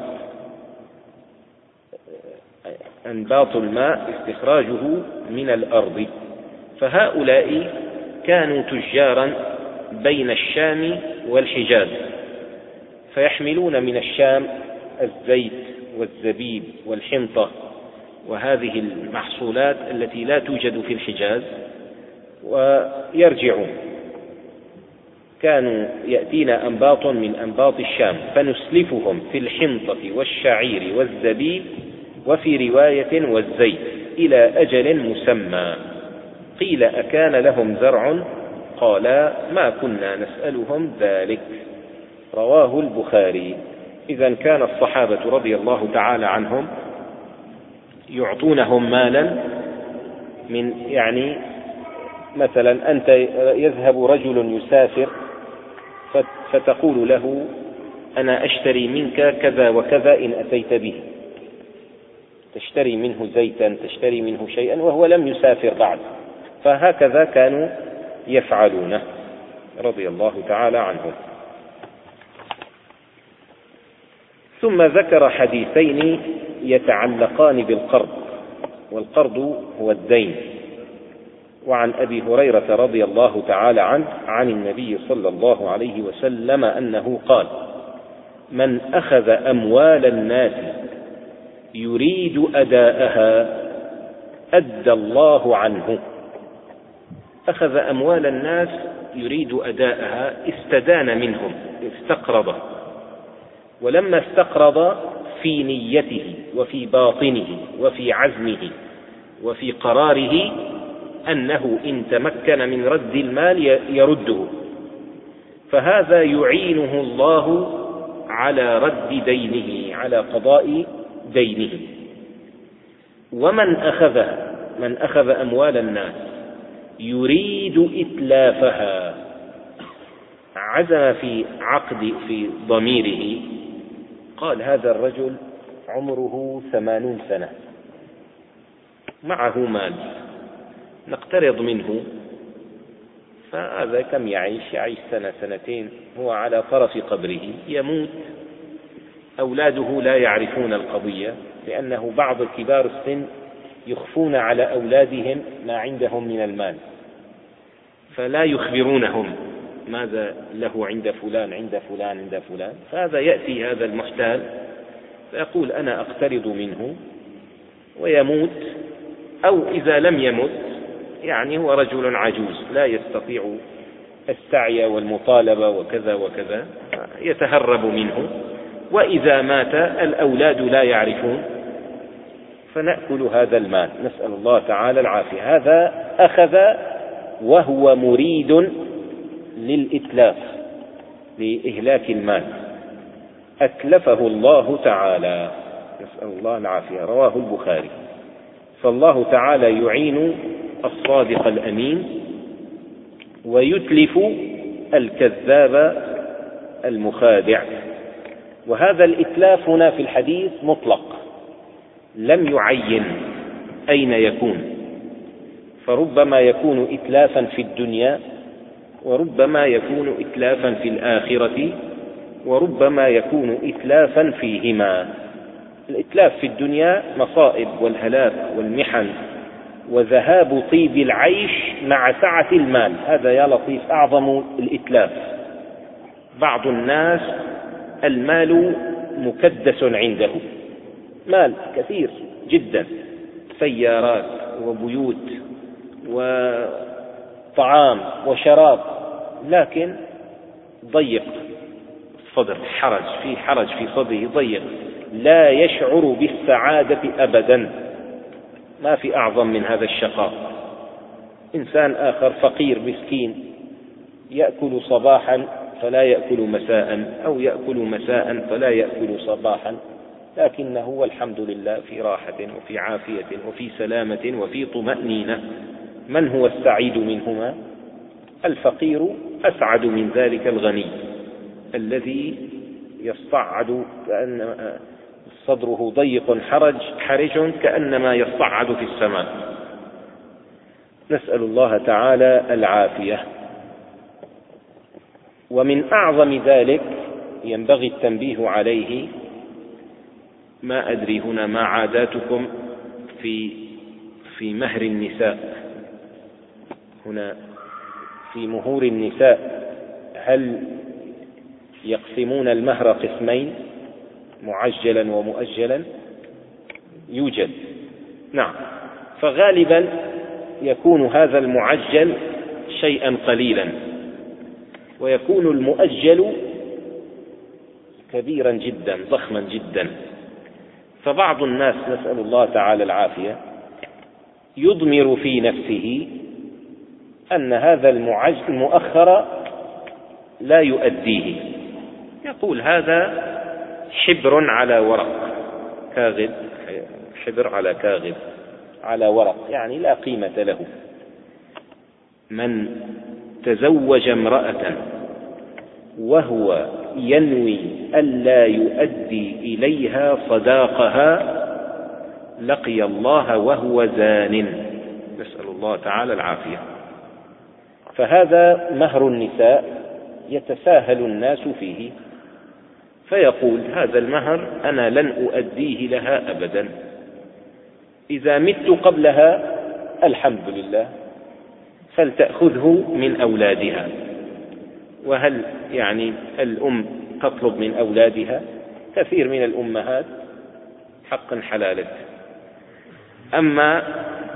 أنباط الماء استخراجه من الأرض. فهؤلاء كانوا تجارا بين الشام والحجاز، فيحملون من الشام الزيت والزبيب والحنطة وهذه المحصولات التي لا توجد في الحجاز ويرجعون. كانوا يأتينا أنباط من أنباط الشام فنسلفهم في الحنطة والشعير والزبيب، وفي رواية والزيت، إلى أجل مسمى. قيل: أكان لهم زرع؟ قالا: ما كنا نسألهم ذلك. رواه البخاري. إذن كان الصحابة رضي الله تعالى عنهم يعطونهم مالا من، يعني مثلا أنت يذهب رجل يسافر فتقول له: أنا أشتري منك كذا وكذا إن أتيت به، تشتري منه زيتا، تشتري منه شيئا وهو لم يسافر بعد. فهكذا كانوا يفعلون رضي الله تعالى عنهم. ثم ذكر حديثين يتعلقان بالقرض، والقرض هو الدين. وعن أبي هريرة رضي الله تعالى عنه عن النبي صلى الله عليه وسلم أنه قال: من أخذ أموال الناس يريد أداءها أدى الله عنه. أخذ أموال الناس يريد أداءها، استدان منهم، استقرض. ولما استقرض في نيته وفي باطنه وفي عزمه وفي قراره أنه إن تمكن من رد المال يرده، فهذا يعينه الله على رد دينه، على قضاء دينه. ومن أخذها، من أخذ أموال الناس يريد إتلافها، عزم في عقد في ضميره، قال: هذا الرجل عمره ثمانون سنة، معه مال، نقترض منه، فهذا كم يعيش؟ يعيش سنة سنتين، هو على طرف قبره، يموت، أولاده لا يعرفون القضية، لأنه بعض كبار السن يخفون على أولادهم ما عندهم من المال، فلا يخبرونهم ماذا له عند فلان عند فلان عند فلان. فهذا يأتي هذا المحتال فيقول: أنا أقترض منه، ويموت، أو إذا لم يمت يعني هو رجل عجوز لا يستطيع السعي والمطالبة وكذا وكذا، يتهرب منه. وإذا مات الأولاد لا يعرفون، فنأكل هذا المال، نسأل الله تعالى العافية. هذا أخذ وهو مريد للإتلاف، لإهلاك المال، أتلفه الله تعالى، نسأل الله العافية. رواه البخاري. فالله تعالى يعين الصادق الأمين ويتلف الكذاب المخادع. وهذا الإتلاف هنا في الحديث مطلق، لم يعين أين يكون، فربما يكون إتلافا في الدنيا، وربما يكون إتلافا في الآخرة، وربما يكون إتلافا فيهما. الإتلاف في الدنيا مصائب والهلاك والمحن وذهاب طيب العيش مع سعة المال، هذا يا لطيف أعظم الإتلاف. بعض الناس المال مكدس عنده، مال كثير جدا، سيارات وبيوت وطعام وشراب، لكن ضيق الصدر، حرج في حرج في صدره، ضيق، لا يشعر بالسعادة أبدا. ما في أعظم من هذا الشقاء. إنسان آخر فقير مسكين، يأكل صباحا فلا يأكل مساء، أو يأكل مساء فلا يأكل صباحا، لكنه والحمد لله في راحة وفي عافية وفي سلامة وفي طمأنينة. من هو السعيد منهما؟ الفقير أسعد من ذلك الغني الذي يصعد كأن صدره ضيق حرج حرج كأنما يصعد في السماء. نسأل الله تعالى العافية. ومن أعظم ذلك ينبغي التنبيه عليه، ما أدري هنا ما عاداتكم في في مهر النساء، هنا في مهور النساء، هل يقسمون المهر قسمين، معجلا ومؤجلا؟ يوجد، نعم. فغالبا يكون هذا المعجل شيئا قليلا، ويكون المؤجل كبيرا جدا ضخما جدا. فبعض الناس نسأل الله تعالى العافية يضمر في نفسه أن هذا المؤخر لا يؤديه، يقول هذا حبر على ورق، كاغذ، حبر على كاغذ على ورق، يعني لا قيمة له. من تزوج امرأة وهو ينوي ألا يؤدي إليها صداقها لقي الله وهو زان، نسأل الله تعالى العافية. فهذا مهر النساء يتساهل الناس فيه، فيقول هذا المهر أنا لن أؤديه لها أبدا، إذا مت قبلها الحمد لله فلتأخذه من أولادها. وهل يعني الأم تطلب من أولادها؟ كثير من الأمهات حقا حلالة. أما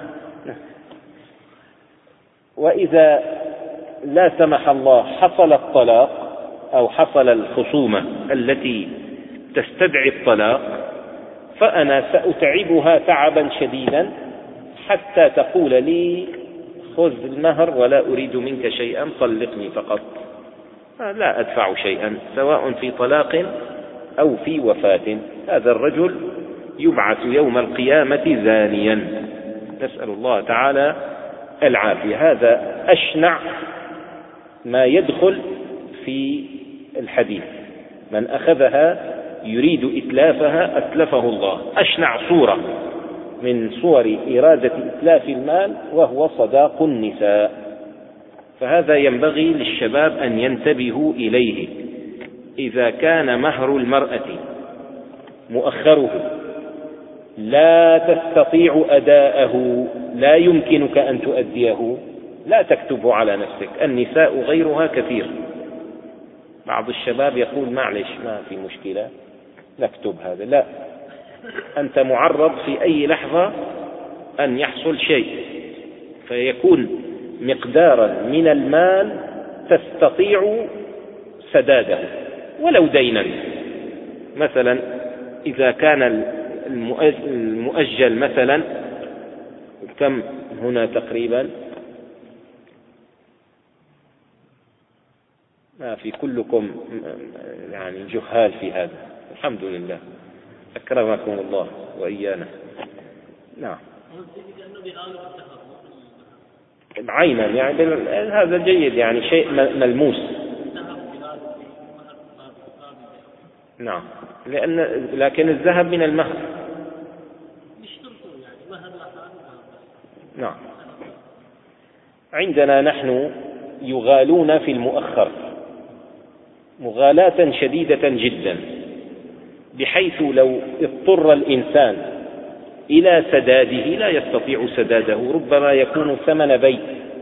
وإذا لا سمح الله حصل الطلاق أو حصل الخصومة التي تستدعي الطلاق، فأنا سأتعبها تعبا شديدا حتى تقول لي خذ المهر ولا أريد منك شيئا، طلقني فقط، لا أدفع شيئا، سواء في طلاق أو في وفاة. هذا الرجل يبعث يوم القيامة زانيا، نسأل الله تعالى العافية. هذا أشنع ما يدخل في الحديث، من أخذها يريد إتلافها أتلفه الله. أشنع صورة من صور إرادة إتلاف المال وهو صداق النساء. فهذا ينبغي للشباب أن ينتبهوا إليه. إذا كان مهر المرأة مؤخره لا تستطيع أداءه، لا يمكنك أن تؤديه، لا تكتبه على نفسك. النساء غيرها كثير. بعض الشباب يقول معلش ما في مشكلة نكتب هذا، لا، أنت معرض في أي لحظة أن يحصل شيء، فيكون مقدارا من المال تستطيع سداده ولو دينا. مثلا إذا كان المؤجل مثلا كم هنا تقريبا، ما في كلكم يعني جهال في هذا، الحمد لله أكرمكم الله وإيانا. نعم عينا يعني هذا جيد، يعني شيء ملموس. نعم، لأن لكن الذهب من المهر. نعم، عندنا نحن يغالون في المؤخر مغالاة شديدة جدا، بحيث لو اضطر الإنسان إلى سداده لا يستطيع سداده. ربما يكون ثمن بيت،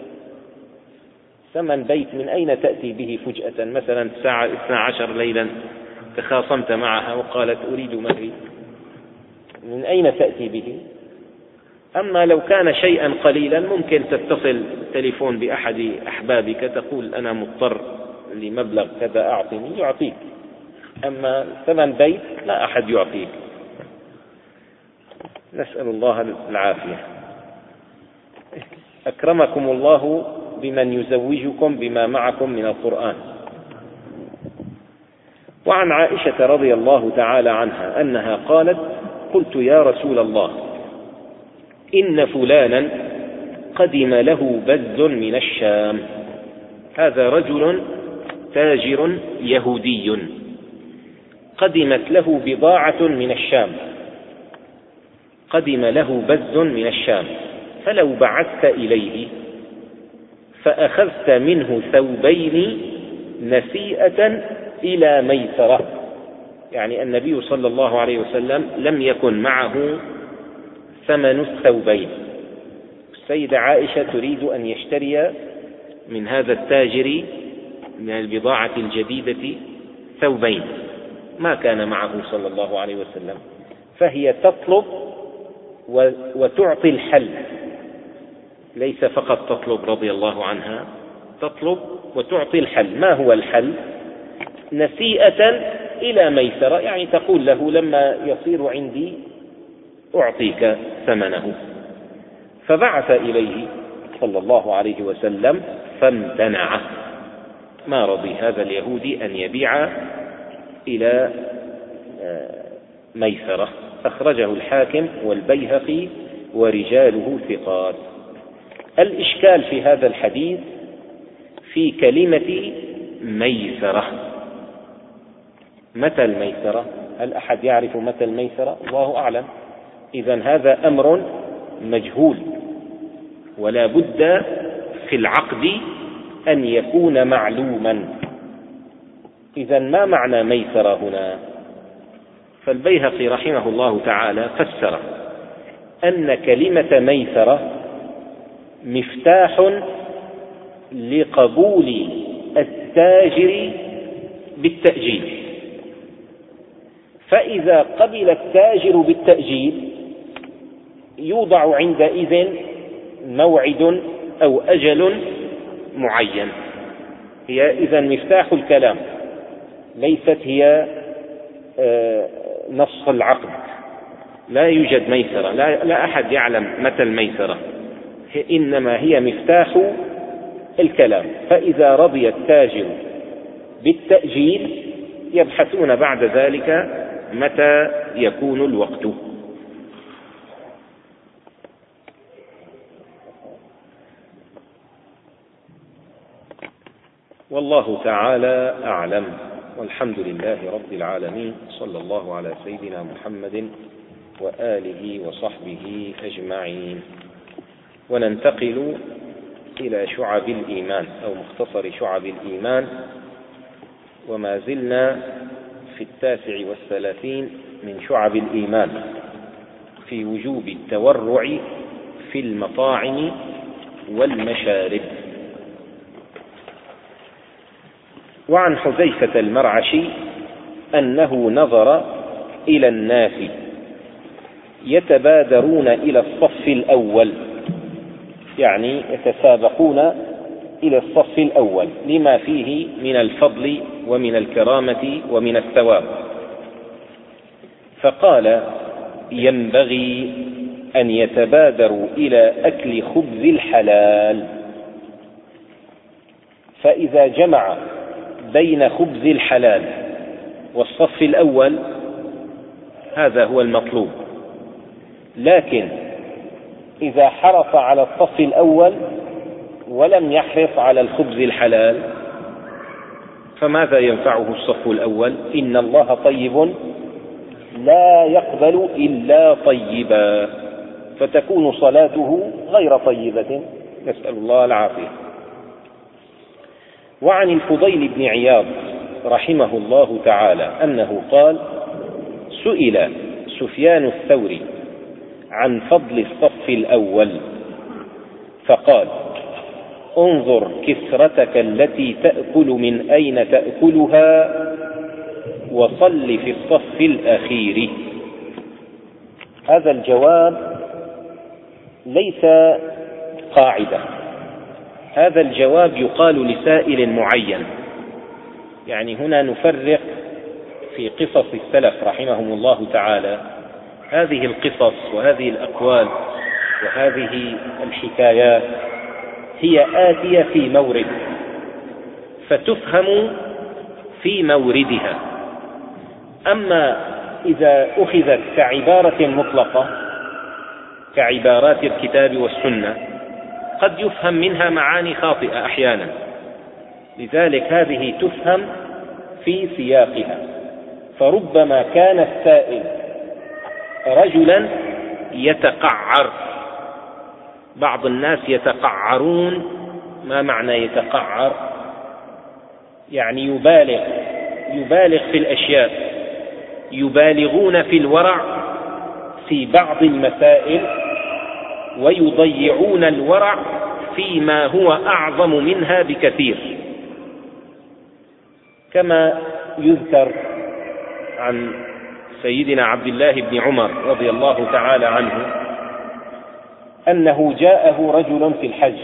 ثمن بيت من أين تأتي به فجأة؟ مثلا الساعة اثنا عشر ليلا تخاصمت معها وقالت أريد مهري، من أين تأتي به؟ أما لو كان شيئا قليلا ممكن تتصل تليفون بأحد أحبابك تقول أنا مضطر لمبلغ كذا أعطني، يعطيك. أما ثمن بيت لا أحد يعطيك، نسأل الله العافية. أكرمكم الله بمن يزوجكم بما معكم من القرآن. وعن عائشة رضي الله تعالى عنها أنها قالت قلت يا رسول الله إن فلانا قدم له بز من الشام. هذا رجل تاجر يهودي قدمت له بضاعة من الشام، قدم له بز من الشام، فلو بعثت إليه فأخذت منه ثوبين نسيئة إلى ميسرة، يعني النبي صلى الله عليه وسلم لم يكن معه ثمن الثوبين. السيدة عائشة تريد أن يشتري من هذا التاجر من البضاعة الجديدة ثوبين، ما كان معه صلى الله عليه وسلم، فهي تطلب وتعطي الحل، ليس فقط تطلب رضي الله عنها، تطلب وتعطي الحل. ما هو الحل؟ نسيئة إلى ميسرة، يعني تقول له لما يصير عندي أعطيك ثمنه. فبعث إليه صلى الله عليه وسلم فامتنع، ما رضي هذا اليهودي أن يبيع إلى ميسرة. أخرجه الحاكم والبيهقي ورجاله ثقات. الإشكال في هذا الحديث في كلمة ميسرة. متى الميسرة؟ هل أحد يعرف متى الميسرة؟ الله أعلم. إذن هذا أمر مجهول، ولا بد في العقد أن يكون معلوما. إذن ما معنى ميسرة هنا؟ فالبيهقي رحمه الله تعالى فسر أن كلمة ميسرة مفتاح لقبول التاجر بالتأجيل، فإذا قبل التاجر بالتأجيل يوضع عندئذ موعد أو أجل معين. هي إذن مفتاح الكلام، ليست هي نص العقد. لا يوجد ميسرة، لا, لا أحد يعلم متى الميسرة، إنما هي مفتاح الكلام. فإذا رضي التاجر بالتأجيل يبحثون بعد ذلك متى يكون الوقت. والله تعالى أعلم، والحمد لله رب العالمين، صلى الله على سيدنا محمد وآله وصحبه أجمعين. وننتقل إلى شعب الإيمان أو مختصر شعب الإيمان، وما زلنا في التاسع والثلاثين من شعب الإيمان في وجوب التورع في المطاعم والمشارب. وعن حذيفة المرعشي أنه نظر إلى الناس يتبادرون إلى الصف الأول، يعني يتسابقون إلى الصف الأول لما فيه من الفضل ومن الكرامة ومن الثواب، فقال: ينبغي أن يتبادروا إلى أكل خبز الحلال، فإذا جمع بين خبز الحلال والصف الأول هذا هو المطلوب. لكن إذا حرص على الصف الأول ولم يحرص على الخبز الحلال فماذا ينفعه الصف الأول؟ إن الله طيب لا يقبل إلا طيبا، فتكون صلاته غير طيبة، نسأل الله العافية. وعن الفضيل بن عياض رحمه الله تعالى أنه قال: سئل سفيان الثوري عن فضل الصف الأول فقال: انظر كسرتك التي تأكل من أين تأكلها وصل في الصف الأخير. هذا الجواب ليس قاعدة، هذا الجواب يقال لسائل معين. يعني هنا نفرق في قصص السلف رحمهم الله تعالى. هذه القصص وهذه الأقوال وهذه الحكايات هي آتية في مورد فتفهم في موردها. أما إذا أخذت كعبارة مطلقة كعبارات الكتاب والسنة قد يفهم منها معاني خاطئة أحيانا، لذلك هذه تفهم في سياقها. فربما كان السائل رجلا يتقعر، بعض الناس يتقعرون. ما معنى يتقعر؟ يعني يبالغ يبالغ في الأشياء، يبالغون في الورع في بعض المسائل ويضيعون الورع فيما هو أعظم منها بكثير، كما يذكر عن سيدنا عبد الله بن عمر رضي الله تعالى عنه أنه جاءه رجل في الحج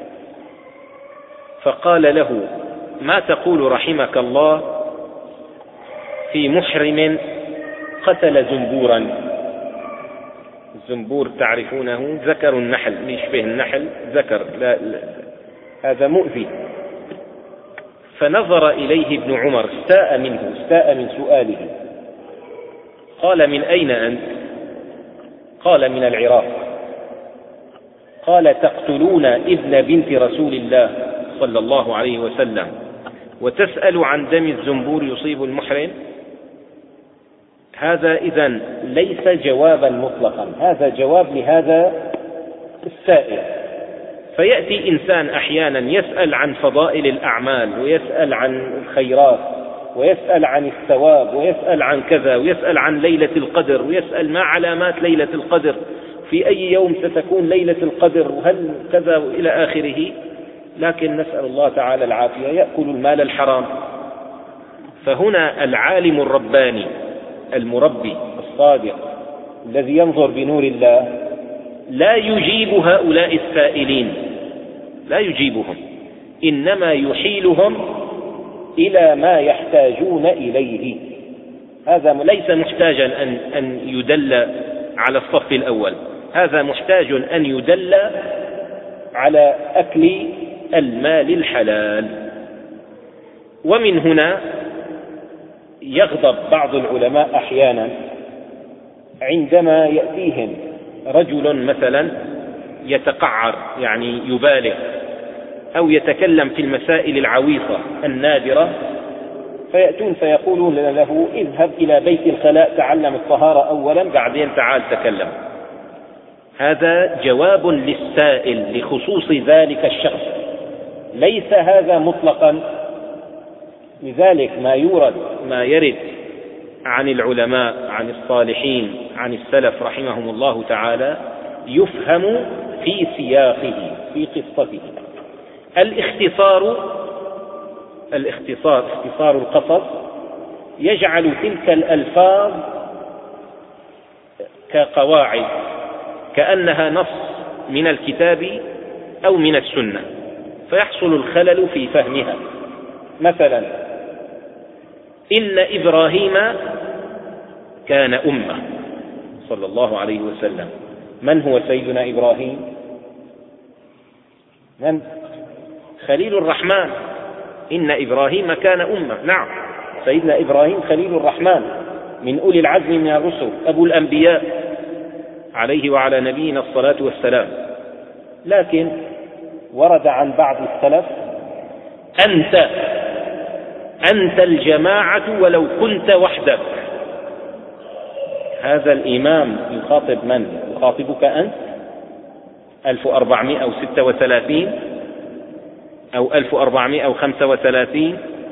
فقال له: ما تقول رحمك الله في محرم قتل زنبورا؟ الزنبور تعرفونه ذكر النحل، يشبه النحل ذكر، لا لا هذا مؤذي. فنظر إليه ابن عمر، استاء منه، استاء من سؤاله. قال: من أين أنت؟ قال: من العراق. قال: تقتلون ابن بنت رسول الله صلى الله عليه وسلم وتسأل عن دم الزنبور يصيب المحرم، هذا إذن ليس جوابا مطلقا، هذا جواب لهذا السائل. فيأتي إنسان أحيانا يسأل عن فضائل الأعمال، ويسأل عن الخيرات، ويسأل عن الثواب، ويسأل عن كذا، ويسأل عن ليلة القدر، ويسأل ما علامات ليلة القدر، في أي يوم ستكون ليلة القدر، وهل كذا إلى آخره. لكن نسأل الله تعالى العافية، يأكل المال الحرام. فهنا العالم الرباني المربي الصادق الذي ينظر بنور الله لا يجيب هؤلاء السائلين، لا يجيبهم، إنما يحيلهم إلى ما يحتاجون إليه. هذا ليس محتاجا أن أن يدل على الصف الأول، هذا محتاج أن يدل على أكل المال الحلال. ومن هنا يغضب بعض العلماء أحيانا عندما يأتيهم رجل مثلا يتقعر، يعني يبالغ، أو يتكلم في المسائل العويصة النادرة، فيأتون فيقولون له اذهب إلى بيت الخلاء تعلم الطهارة أولا بعدين تعال تكلم. هذا جواب للسائل لخصوص ذلك الشخص، ليس هذا مطلقا. لذلك ما يورد ما يرد عن العلماء عن الصالحين عن السلف رحمهم الله تعالى يفهم في سياقه في قصته. الاختصار الاختصار اختصار القصص يجعل تلك الألفاظ كقواعد، كأنها نص من الكتاب أو من السنة، فيحصل الخلل في فهمها. مثلا إن إبراهيم كان أمة صلى الله عليه وسلم. من هو سيدنا إبراهيم؟ من؟ خليل الرحمن. إن إبراهيم كان أمة، نعم، سيدنا إبراهيم خليل الرحمن من أولي العزم من الرسل، أبو الأنبياء عليه وعلى نبينا الصلاة والسلام. لكن ورد عن بعض السلف أنت أنت الجماعة ولو كنت وحدك. هذا الإمام يخاطب من؟ يخاطبك أنت ألف وأربعمائة وستة وثلاثين أو ألف وأربعمائة وخمسة وثلاثين،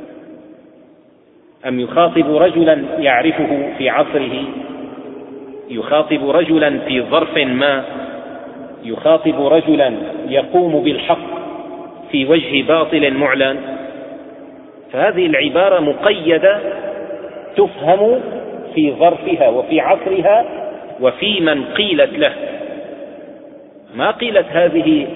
أم يخاطب رجلا يعرفه في عصره، يخاطب رجلا في ظرف ما، يخاطب رجلا يقوم بالحق في وجه باطل معلن؟ فهذه العبارة مقيدة تفهم في ظرفها وفي عصرها وفي من قيلت له. ما قيلت هذه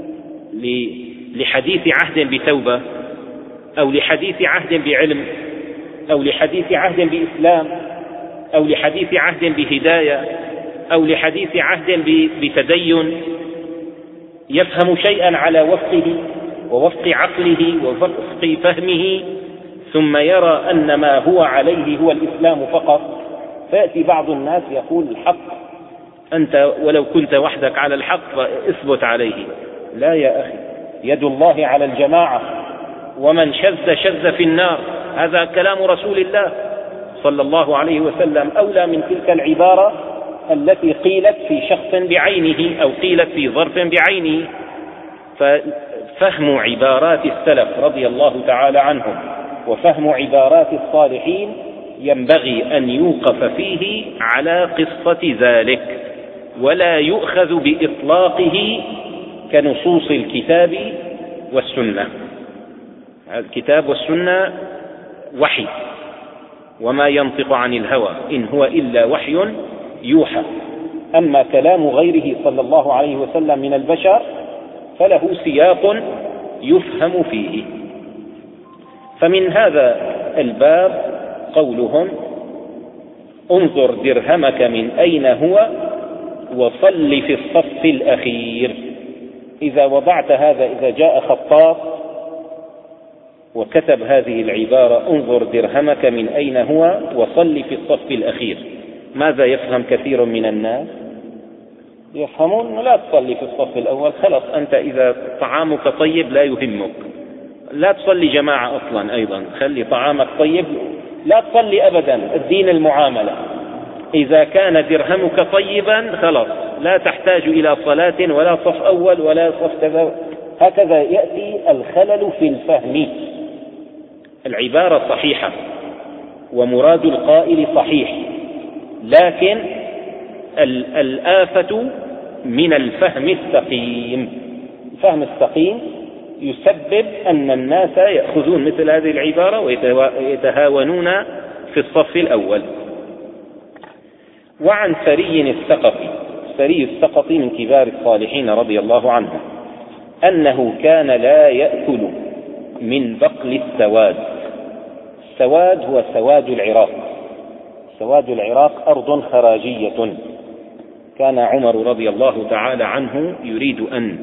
لحديث عهد بتوبة، أو لحديث عهد بعلم، أو لحديث عهد بإسلام، أو لحديث عهد بهداية، أو لحديث عهد بتدين، يفهم شيئا على وفقه ووفق عقله ووفق فهمه، ثم يرى أن ما هو عليه هو الإسلام فقط. فيأتي بعض الناس يقول الحق، أنت ولو كنت وحدك على الحق فاثبت عليه. لا يا أخي، يد الله على الجماعة، ومن شذ شذ في النار. هذا كلام رسول الله صلى الله عليه وسلم، أولى من تلك العبارة التي قيلت في شخص بعينه أو قيلت في ظرف بعينه. ففهم عبارات السلف رضي الله تعالى عنهم وفهم عبارات الصالحين ينبغي أن يوقف فيه على قصة ذلك، ولا يؤخذ بإطلاقه كنصوص الكتاب والسنة. الكتاب والسنة وحي، وما ينطق عن الهوى إن هو إلا وحي يوحى. أما كلام غيره صلى الله عليه وسلم من البشر فله سياق يفهم فيه. فمن هذا الباب قولهم انظر درهمك من أين هو وصل في الصف الأخير. إذا وضعت هذا، إذا جاء خطاط وكتب هذه العبارة انظر درهمك من أين هو وصل في الصف الأخير، ماذا يفهم كثير من الناس؟ يفهمون لا تصلي في الصف الأول، خلاص أنت إذا طعامك طيب لا يهمك، لا تصلي جماعة أصلا، أيضا خلي طعامك طيب، لا تصلي أبدا. الدين المعاملة، إذا كان درهمك طيبا خلاص لا تحتاج إلى صلاة ولا صف أول ولا صف كذا. هكذا يأتي الخلل في الفهم. العبارة صحيحة ومراد القائل صحيح، لكن الآفة من الفهم السقيم. الفهم السقيم يسبب أن الناس يأخذون مثل هذه العبارة ويتهاونون في الصف الأول. وعن سري الثقفي، سري الثقفي من كبار الصالحين رضي الله عنه، أنه كان لا يأكل من بقل السواد. السواد هو سواد العراق. سواد العراق أرض خراجية، كان عمر رضي الله تعالى عنه يريد أن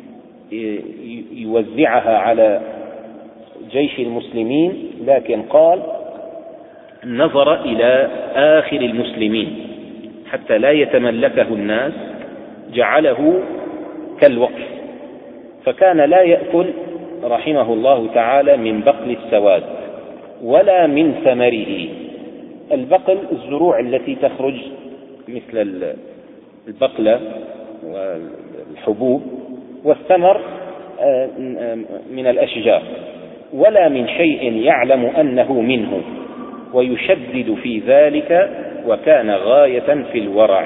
يوزعها على جيش المسلمين، لكن قال نظر إلى آخر المسلمين حتى لا يتملكه الناس، جعله كالوقف، فكان لا يأكل رحمه الله تعالى من بقل السواد ولا من ثمره. البقل الزروع التي تخرج مثل البقلة والحبوب، والثمر من الأشجار، ولا من شيء يعلم أنه منه، ويشدد في ذلك، وكان غاية في الورع.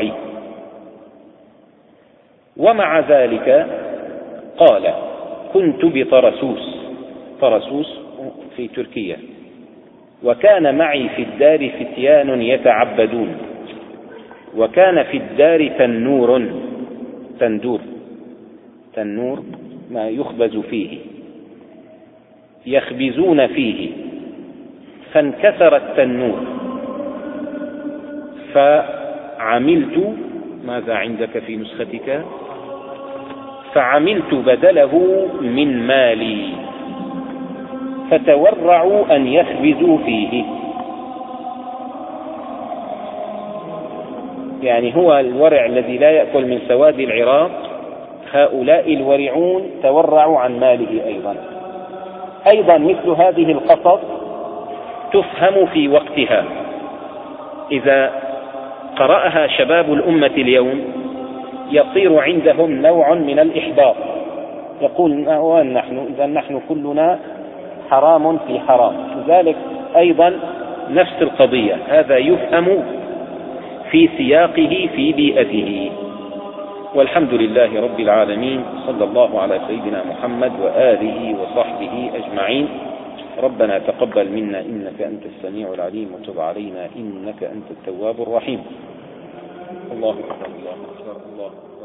ومع ذلك قال كنت بطرسوس، طرسوس في تركيا، وكان معي في الدار فتيان يتعبدون، وكان في الدار تنور، تندور تنور ما يخبز فيه، يخبزون فيه، فانكسر التنور فعملت، ماذا عندك في نسختك؟ فعملت بدله من مالي، فتورعوا أن يخبزوا فيه. يعني هو الورع الذي لا يأكل من سواد العراق، هؤلاء الورعون تورعوا عن ماله أيضا. أيضا مثل هذه القصص تفهم في وقتها، إذا قرأها شباب الأمة اليوم يصير عندهم نوع من الإحباط، يقول نحن إذا نحن كلنا حرام في حرام. لذلك أيضا نفس القضية، هذا يفهم في سياقه في بيئته. والحمد لله رب العالمين، صلى الله على سيدنا محمد وآله وصحبه أجمعين. ربنا تقبل منا إنك أنت السميع العليم، وتب علينا إنك أنت التواب الرحيم. الله أكبر، الله أكبر، الله أكبر.